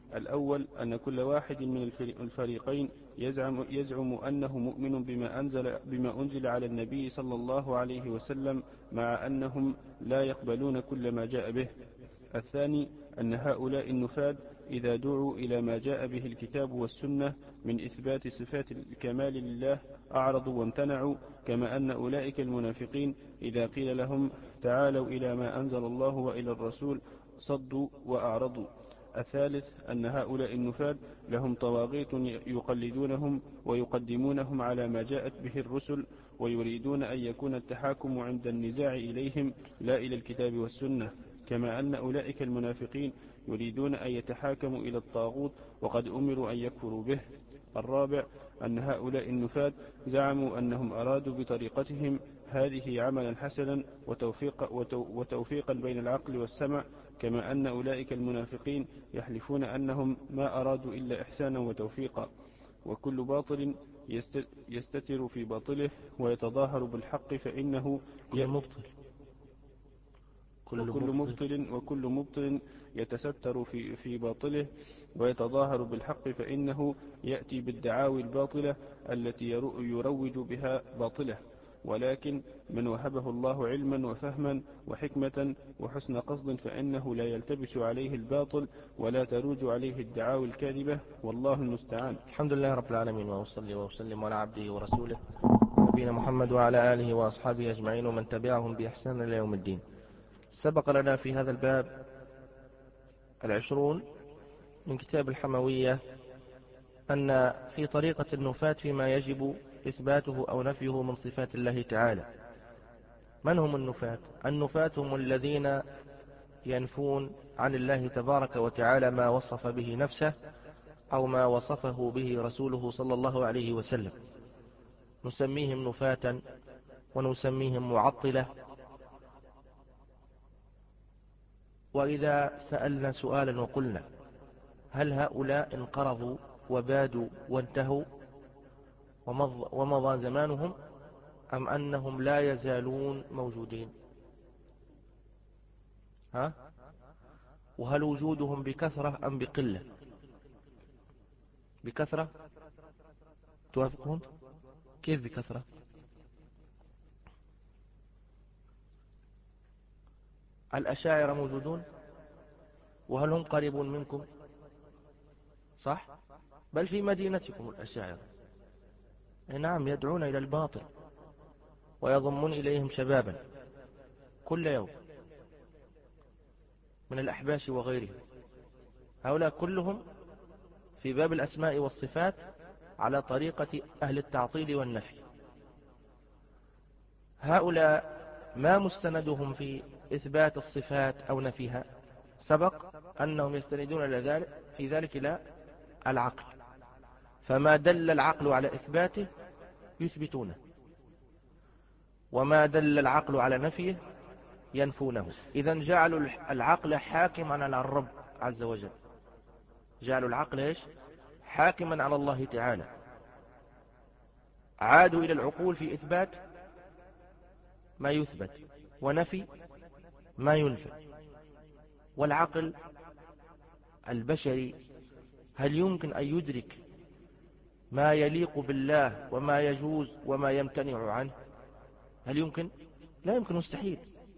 الأول أن كل واحد من الفريقين يزعم, يزعم أنه مؤمن بما أنزل, بما أنزل على النبي صلى الله عليه وسلم، مع أنهم لا يقبلون كل ما جاء به. الثاني أن هؤلاء النفاذ إذا دعوا إلى ما جاء به الكتاب والسنة من إثبات صفات الكمال لله أعرضوا وامتنعوا، كما أن أولئك المنافقين إذا قيل لهم تعالوا إلى ما أنزل الله وإلى الرسول صدوا وأعرضوا. الثالث أن هؤلاء النفاذ لهم طواغيت يقلدونهم ويقدمونهم على ما جاءت به الرسل، ويريدون أن يكون التحاكم عند النزاع إليهم لا إلى الكتاب والسنة، كما أن أولئك المنافقين يريدون أن يتحاكموا إلى الطاغوت وقد أمروا أن يكفروا به. الرابع أن هؤلاء النفاذ زعموا أنهم أرادوا بطريقتهم هذه عملا حسنا وتوفيق وتوفيقا بين العقل والسمع، كما أن أولئك المنافقين يحلفون أنهم ما أرادوا إلا إحسانا وتوفيقا. وكل باطل يستتر في باطله ويتظاهر بالحق فإنه كل مبطل كل وكل مبطل وكل مبطل يتستر في في باطله ويتظاهر بالحق فإنه يأتي بالدعاوي الباطلة التي يروج بها باطله. ولكن من وهبه الله علما وفهما وحكمة وحسن قصد فإنه لا يلتبس عليه الباطل ولا تروج عليه الدعاوي الكاذبة، والله المستعان. الحمد لله رب العالمين، وأصلي وأسلم على عبده ورسوله نبينا محمد وعلى آله وأصحابه أجمعين ومن تبعهم بإحسان إلى يوم الدين. سبق لنا في هذا الباب العشرون من كتاب الحموية أن في طريقة النفاة فيما يجب إثباته أو نفيه من صفات الله تعالى. من هم النفاة؟ النفاة هم الذين ينفون عن الله تبارك وتعالى ما وصف به نفسه أو ما وصفه به رسوله صلى الله عليه وسلم، نسميهم نفاة ونسميهم معطلة. وإذا سألنا سؤالا وقلنا هل هؤلاء انقرضوا وبادوا وانتهوا ومضى زمانهم أم أنهم لا يزالون موجودين؟ ها؟ وهل وجودهم بكثرة أم بقلة؟ بكثرة؟ توافقون؟ كيف بكثرة؟ الأشاعرة موجودون؟ وهل هم قريبون منكم؟ صح؟ بل في مدينتكم الأشاعرة. نعم، يدعون إلى الباطل ويضمون إليهم شبابا كل يوم من الأحباش وغيرهم. هؤلاء كلهم في باب الأسماء والصفات على طريقة أهل التعطيل والنفي. هؤلاء ما مستندهم في إثبات الصفات أو نفيها؟ سبق أنهم يستندون إلى ذلك في ذلك إلى العقل، فما دل العقل على إثباته يثبتونه، وما دل العقل على نفيه ينفونه. إذن جعلوا العقل حاكما على الرب عز وجل، جعلوا العقل إيش؟ حاكما على الله تعالى. عادوا إلى العقول في إثبات ما يثبت ونفي ما ينفى. والعقل البشري هل يمكن أن يدرك ما يليق بالله وما يجوز وما يمتنع عنه؟ هل يمكن؟ لا يمكن، مستحيل،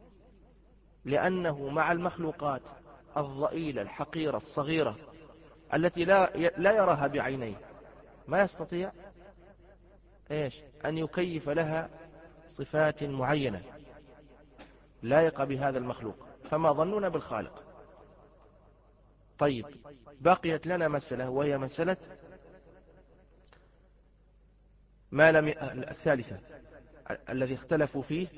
لأنه مع المخلوقات الضئيلة الحقيرة الصغيرة التي لا لا يراها بعينيه ما يستطيع إيش أن يكيف لها صفات معينة لائقة بهذا المخلوق، فما ظننا بالخالق. طيب، بقيت لنا مسألة وهي مسألة ما لم ي... الثالثة الذي اختلفوا فيه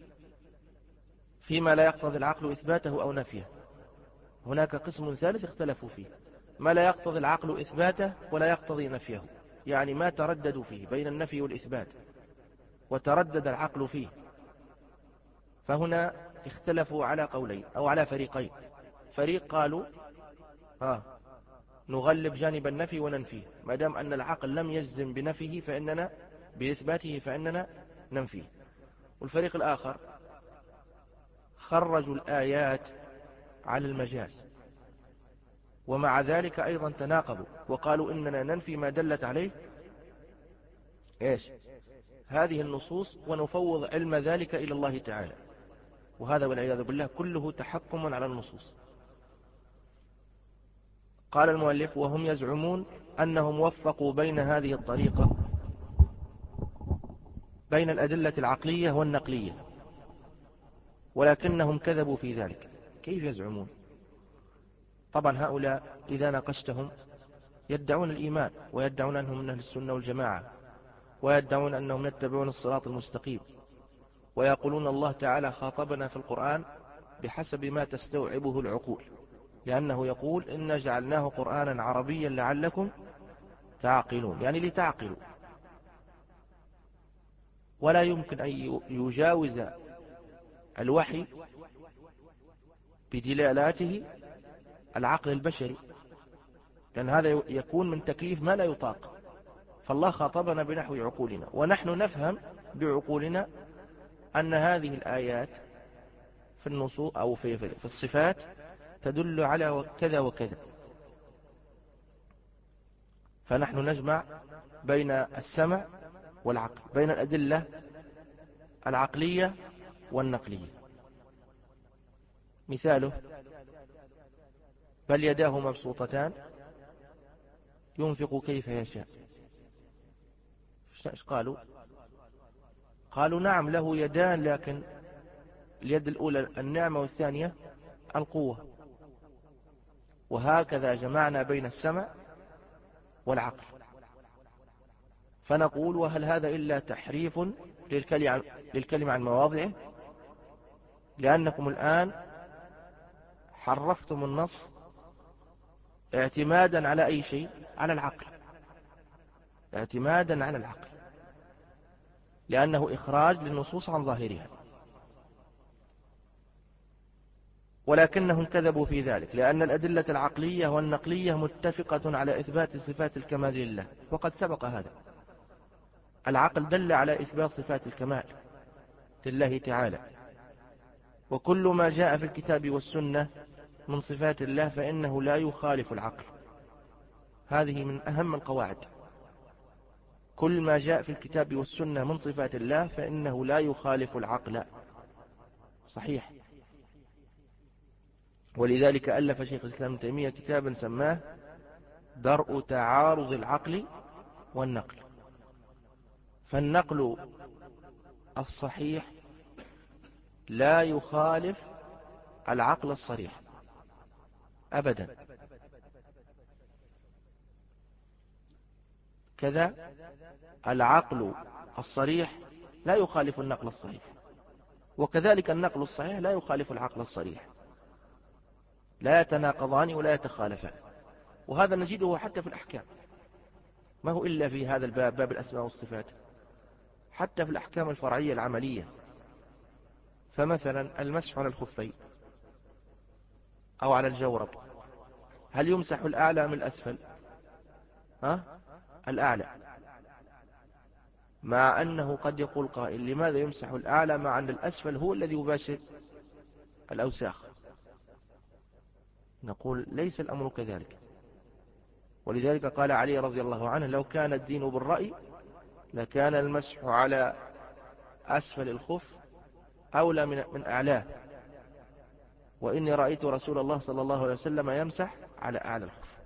فيما لا يقتضي العقل إثباته أو نفيه. هناك قسم ثالث اختلفوا فيه، ما لا يقتضي العقل إثباته ولا يقتضي نفيه، يعني ما ترددوا فيه بين النفي والإثبات وتردد العقل فيه. فهنا اختلفوا على قولين أو على فريقين. فريق قالوا ها نغلب جانب النفي وننفيه، ما دام أن العقل لم يجزم بنفيه فإننا بإثباته فإننا ننفيه. والفريق الآخر خرجوا الآيات على المجاز، ومع ذلك أيضا تناقضوا وقالوا إننا ننفي ما دلت عليه إيش هذه النصوص ونفوض علم ذلك إلى الله تعالى، وهذا والعياذ بالله كله تحكم على النصوص. قال المؤلف: وهم يزعمون أنهم وفقوا بين هذه الطريقة بين الأدلة العقلية والنقلية، ولكنهم كذبوا في ذلك. كيف يزعمون؟ طبعا هؤلاء إذا ناقشتهم يدعون الإيمان، ويدعون أنهم من أهل السنة والجماعة، ويدعون أنهم يتبعون الصراط المستقيم، ويقولون الله تعالى خاطبنا في القرآن بحسب ما تستوعبه العقول، لأنه يقول إنا جعلناه قرآنا عربيا لعلكم تعقلون، يعني لتعقلوا. ولا يمكن أن يجاوز الوحي بدلالاته العقل البشري، لأن هذا يكون من تكليف ما لا يطاق. فالله خاطبنا بنحو عقولنا، ونحن نفهم بعقولنا أن هذه الآيات في النصوص أو في, في الصفات تدل على كذا وكذا، فنحن نجمع بين السمع والعقل، بين الأدلة العقلية والنقلية. مثاله: بل يداه مبسوطتان ينفق كيف يشاء. ايش قالوا؟ قالوا نعم له يدان، لكن اليد الأولى النعمة والثانية القوة. وهكذا جمعنا بين السمع والعقل، فنقول: وهل هذا إلا تحريف للكلمة عن مواضعه؟ لأنكم الآن حرفتم النص اعتمادا على أي شيء؟ على العقل، اعتمادا على العقل، لأنه إخراج للنصوص عن ظاهرها. ولكنهم كذبوا في ذلك، لأن الأدلة العقلية والنقلية متفقة على إثبات صفات الكمال لله، وقد سبق هذا. العقل دل على إثبات صفات الكمال لله تعالى، وكل ما جاء في الكتاب والسنة من صفات الله فإنه لا يخالف العقل. هذه من أهم القواعد. كل ما جاء في الكتاب والسنة من صفات الله فإنه لا يخالف العقل. صحيح. ولذلك ألف شيخ الإسلام ابن تيمية كتابا سماه درء تعارض العقل والنقل. فالنقل الصحيح لا يخالف العقل الصريح أبدا. كذا العقل الصريح لا يخالف النقل الصحيح، وكذلك النقل الصحيح لا يخالف العقل الصريح، لا يتناقضان ولا يتخالفان. وهذا نجده حتى في الأحكام، ما هو إلا في هذا الباب، باب الأسماء والصفات، حتى في الأحكام الفرعية العملية. فمثلا المسح على الخفين أو على الجورب، هل يمسح الأعلى من الأسفل؟ ها؟ الأعلى، مع أنه قد يقول قائل: لماذا يمسح الأعلى مع أن الأسفل هو الذي يباشر الأوساخ؟ نقول: ليس الأمر كذلك. ولذلك قال علي رضي الله عنه: لو كان الدين بالرأي لكان المسح على أسفل الخف أولى من, من أعلاه، وإني رأيت رسول الله صلى الله عليه وسلم يمسح على أعلى الخف.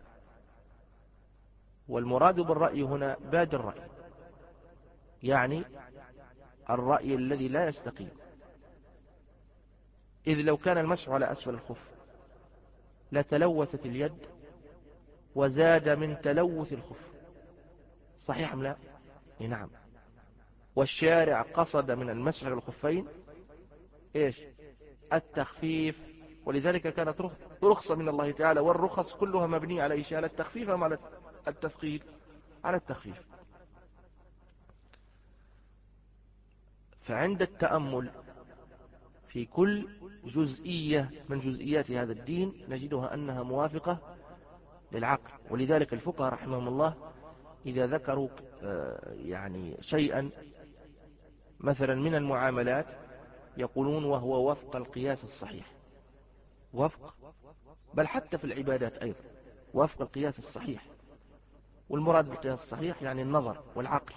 والمراد بالرأي هنا باد الرأي، يعني الرأي الذي لا يستقيم، إذ لو كان المسح على أسفل الخف لتلوثت اليد وزاد من تلوث الخف. صحيح أم لا؟ نعم. والشارع قصد من المسح على الخفين إيش؟ التخفيف. ولذلك كانت رخصة من الله تعالى، والرخص كلها مبنية على إيش؟ على التخفيف أم على التثقيل؟ على التخفيف. فعند التأمل في كل جزئية من جزئيات هذا الدين نجدها أنها موافقة للعقل. ولذلك الفقهاء رحمهم الله إذا ذكروا يعني شيئا مثلا من المعاملات يقولون وهو وفق القياس الصحيح، وفق، بل حتى في العبادات أيضا وفق القياس الصحيح. والمراد بالقياس الصحيح يعني النظر والعقل.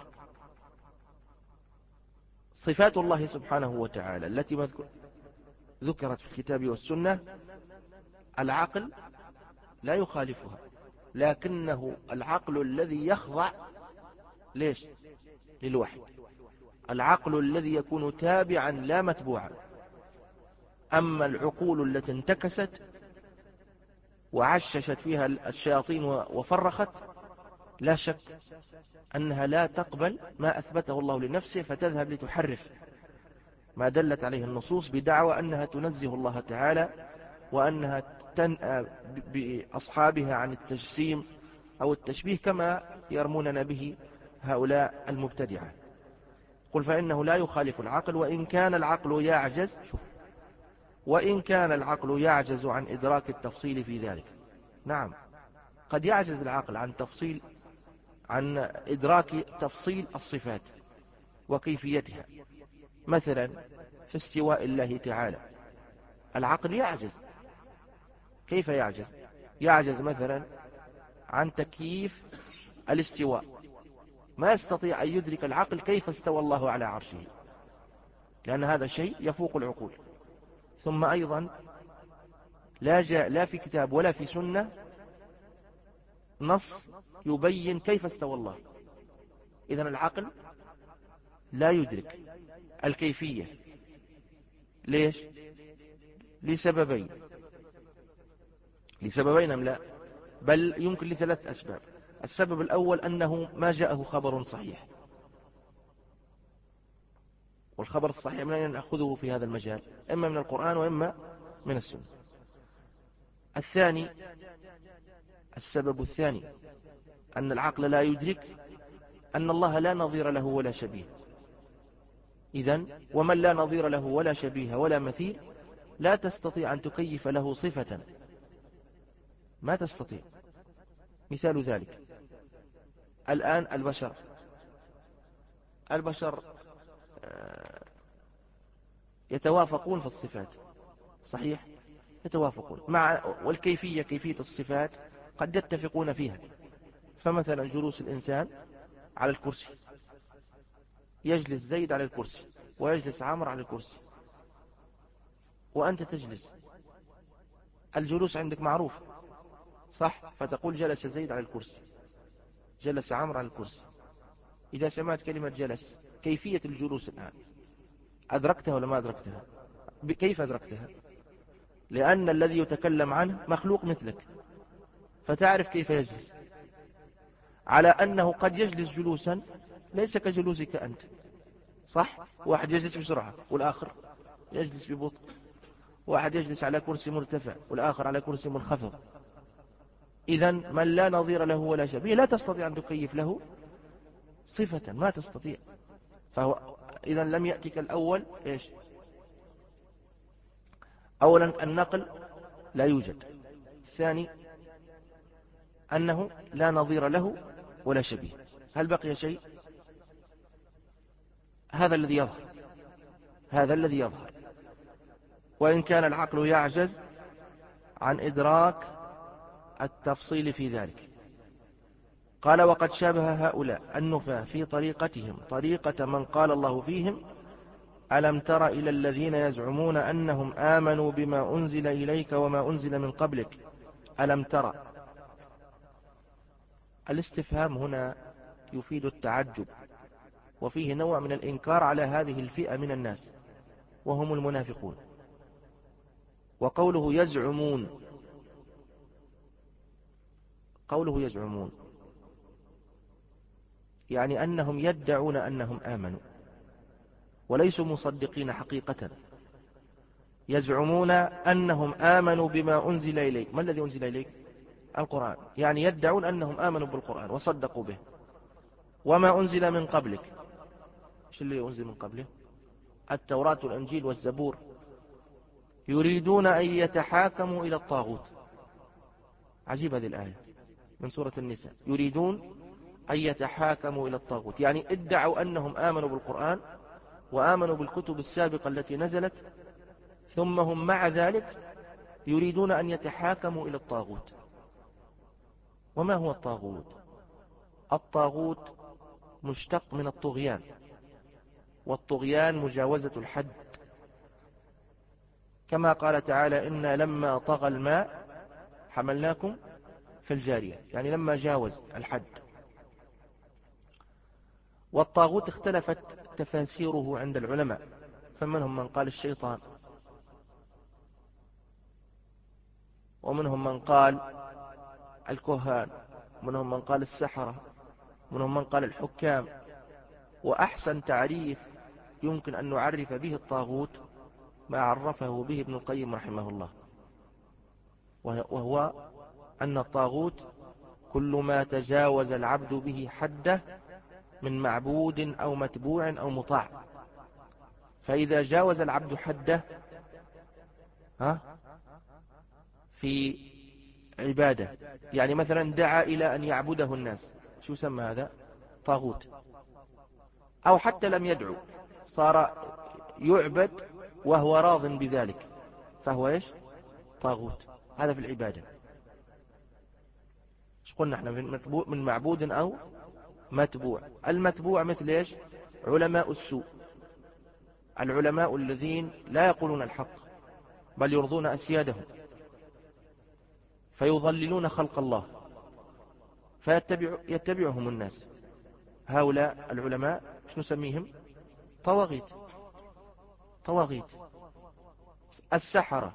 صفات الله سبحانه وتعالى التي ذكرت في الكتاب والسنة العقل لا يخالفها، لكنه العقل الذي يخضع ليش؟ للوحي، العقل الذي يكون تابعا لا متبوعا. أما العقول التي انتكست وعششت فيها الشياطين وفرخت لا شك أنها لا تقبل ما أثبته الله لنفسه، فتذهب لتحرف ما دلت عليه النصوص بدعوى أنها تنزه الله تعالى، وأنها تنأى بأصحابها عن التجسيم أو التشبيه كما يرموننا به هؤلاء المبتدعة. قل فإنه لا يخالف العقل، وإن كان العقل يعجز وإن كان العقل يعجز عن إدراك التفصيل في ذلك. نعم، قد يعجز العقل عن تفصيل عن إدراك تفصيل الصفات وكيفيتها. مثلا في استواء الله تعالى العقل يعجز. كيف يعجز؟ يعجز مثلا عن تكييف الاستواء، ما يستطيع أن يدرك العقل كيف استوى الله على عرشه، لأن هذا شيء يفوق العقول. ثم أيضا لا جاء لا في كتاب ولا في سنة نص يبين كيف استوى الله، إذن العقل لا يدرك الكيفية. ليش؟ لسببين لسببين أم لا؟ بل يمكن لثلاث أسباب. السبب الأول أنه ما جاءه خبر صحيح، والخبر الصحيح من أين نأخذه في هذا المجال؟ إما من القرآن وإما من السنة. الثاني السبب الثاني أن العقل لا يدرك أن الله لا نظير له ولا شبيه. إذن ومن لا نظير له ولا شبيه ولا مثيل لا تستطيع أن تكيف له صفة، ما تستطيع. مثال ذلك الآن البشر البشر يتوافقون في الصفات، صحيح، يتوافقون مع والكيفية كيفية الصفات قد يتفقون فيها. فمثلا جلوس الإنسان على الكرسي، يجلس زيد على الكرسي ويجلس عمرو على الكرسي وأنت تجلس، الجلوس عندك معروف صح، فتقول جلس زيد على الكرسي، جلس عمرو على الكرسي. إذا سمعت كلمة جلس، كيفية الجلوس الآن أدركتها ولا ما أدركتها؟ كيف أدركتها؟ لأن الذي يتكلم عنه مخلوق مثلك، فتعرف كيف يجلس، على أنه قد يجلس جلوسا ليس كجلوسك أنت، صح؟ واحد يجلس بسرعة والآخر يجلس ببطء، واحد يجلس على كرسي مرتفع والآخر على كرسي منخفض. إذن من لا نظير له ولا شبيه لا تستطيع أن تكيف له صفة، ما تستطيع. فهو إذن لم يأتك الأول إيش؟ أولا النقل لا يوجد، الثاني أنه لا نظير له ولا شبيه. هل بقي شيء؟ هذا الذي يظهر هذا الذي يظهر وإن كان العقل يعجز عن إدراك التفصيل في ذلك. قال وقد شابه هؤلاء النفاة في طريقتهم طريقة من قال الله فيهم ألم تر إلى الذين يزعمون أنهم آمنوا بما أنزل إليك وما أنزل من قبلك ألم تر. الاستفهام هنا يفيد التعجب، وفيه نوع من الإنكار على هذه الفئة من الناس وهم المنافقون. وقوله يزعمون قوله يزعمون يعني أنهم يدعون أنهم آمنوا وليسوا مصدقين حقيقة. يزعمون أنهم آمنوا بما أنزل إليك. ما الذي أنزل إليك؟ القرآن. يعني يدعون أنهم آمنوا بالقرآن وصدقوا به. وما أنزل من قبلك، إيش اللي أنزل من قبله؟ التوراة والإنجيل والزبور. يريدون أن يتحاكموا إلى الطاغوت. عجيب هذه الآية من سورة النساء، يريدون أن يتحاكموا إلى الطاغوت، يعني ادعوا أنهم آمنوا بالقرآن وآمنوا بالكتب السابقة التي نزلت، ثم هم مع ذلك يريدون أن يتحاكموا إلى الطاغوت. وما هو الطاغوت؟ الطاغوت مشتق من الطغيان، والطغيان مجاوزة الحد، كما قال تعالى إنا لما طغى الماء حملناكم في الجارية، يعني لما جاوز الحد. والطاغوت اختلفت تفاسيره عند العلماء، فمنهم من قال الشيطان، ومنهم من قال الكهان، ومنهم من قال السحرة، ومنهم من قال الحكام. وأحسن تعريف يمكن أن نعرف به الطاغوت ما عرفه به ابن القيم رحمه الله، وهو أن الطاغوت كل ما تجاوز العبد به حده من معبود أو متبوع أو مطاع. فإذا جاوز العبد حده ها في عبادة، يعني مثلا دعا إلى أن يعبده الناس، شو يسمى هذا؟ طاغوت. أو حتى لم يدعو، صار يعبد وهو راض بذلك، فهو إيش؟ طاغوت. هذا في العبادة. ايش قلنا احنا؟ من معبود أو متبوع. المتبوع مثل إيش؟ علماء السوء، العلماء الذين لا يقولون الحق بل يرضون أسيادهم، فيضللون خلق الله فيتبع يتبعهم الناس. هؤلاء العلماء شو نسميهم؟ طواغيت. طواغيت. السحرة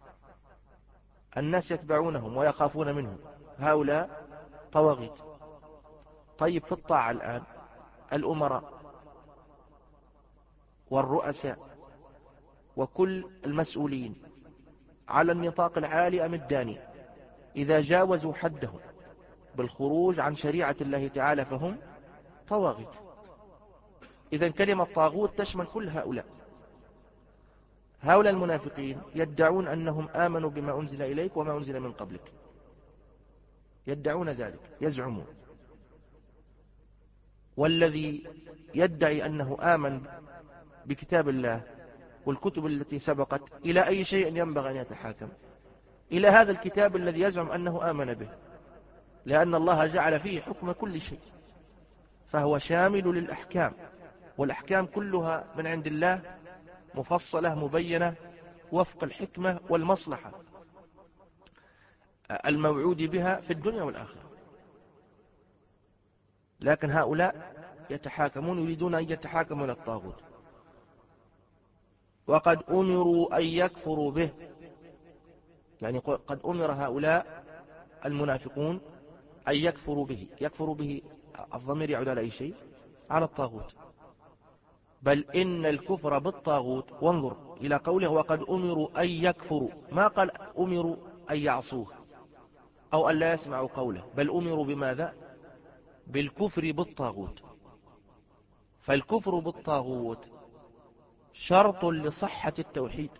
الناس يتبعونهم ويخافون منهم، هؤلاء طواغيت. طيب في الطاعة الآن الأمراء والرؤساء وكل المسؤولين على النطاق العالي أم الداني، إذا جاوزوا حدهم بالخروج عن شريعة الله تعالى فهم طواغيت. إذن كلمة طاغوت تشمل كل هؤلاء. هؤلاء المنافقين يدعون أنهم آمنوا بما أنزل إليك وما أنزل من قبلك، يدعون ذلك، يزعمون. والذي يدعي أنه آمن بكتاب الله والكتب التي سبقت، إلى أي شيء ينبغي أن يتحاكم؟ إلى هذا الكتاب الذي يزعم أنه آمن به، لأن الله جعل فيه حكم كل شيء، فهو شامل للأحكام، والأحكام كلها من عند الله مفصلة مبينة وفق الحكمة والمصلحة الموعود بها في الدنيا والآخرة. لكن هؤلاء يتحاكمون، يريدون أن يتحاكموا إلى الطاغوت، وقد أمروا أن يكفروا به. يعني قد أمر هؤلاء المنافقون أن يكفروا به. يكفروا به الضمير يعود على أي شيء؟ على الطاغوت. بل إن الكفر بالطاغوت، وانظر إلى قوله وقد أمروا أن يكفروا، ما قال أمروا أن يعصوه أو أن لا يسمعوا قوله، بل أمروا بماذا؟ بالكفر بالطاغوت. فالكفر بالطاغوت شرط لصحة التوحيد،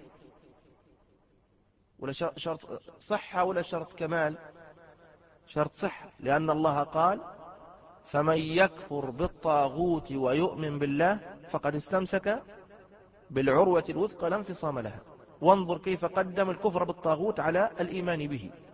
ولا شرط صحة ولا شرط كمال؟ شرط صحة، لأن الله قال فمن يكفر بالطاغوت ويؤمن بالله فقد استمسك بالعروة الوثقى لا انفصام لها. وانظر كيف قدم الكفر بالطاغوت على الإيمان به.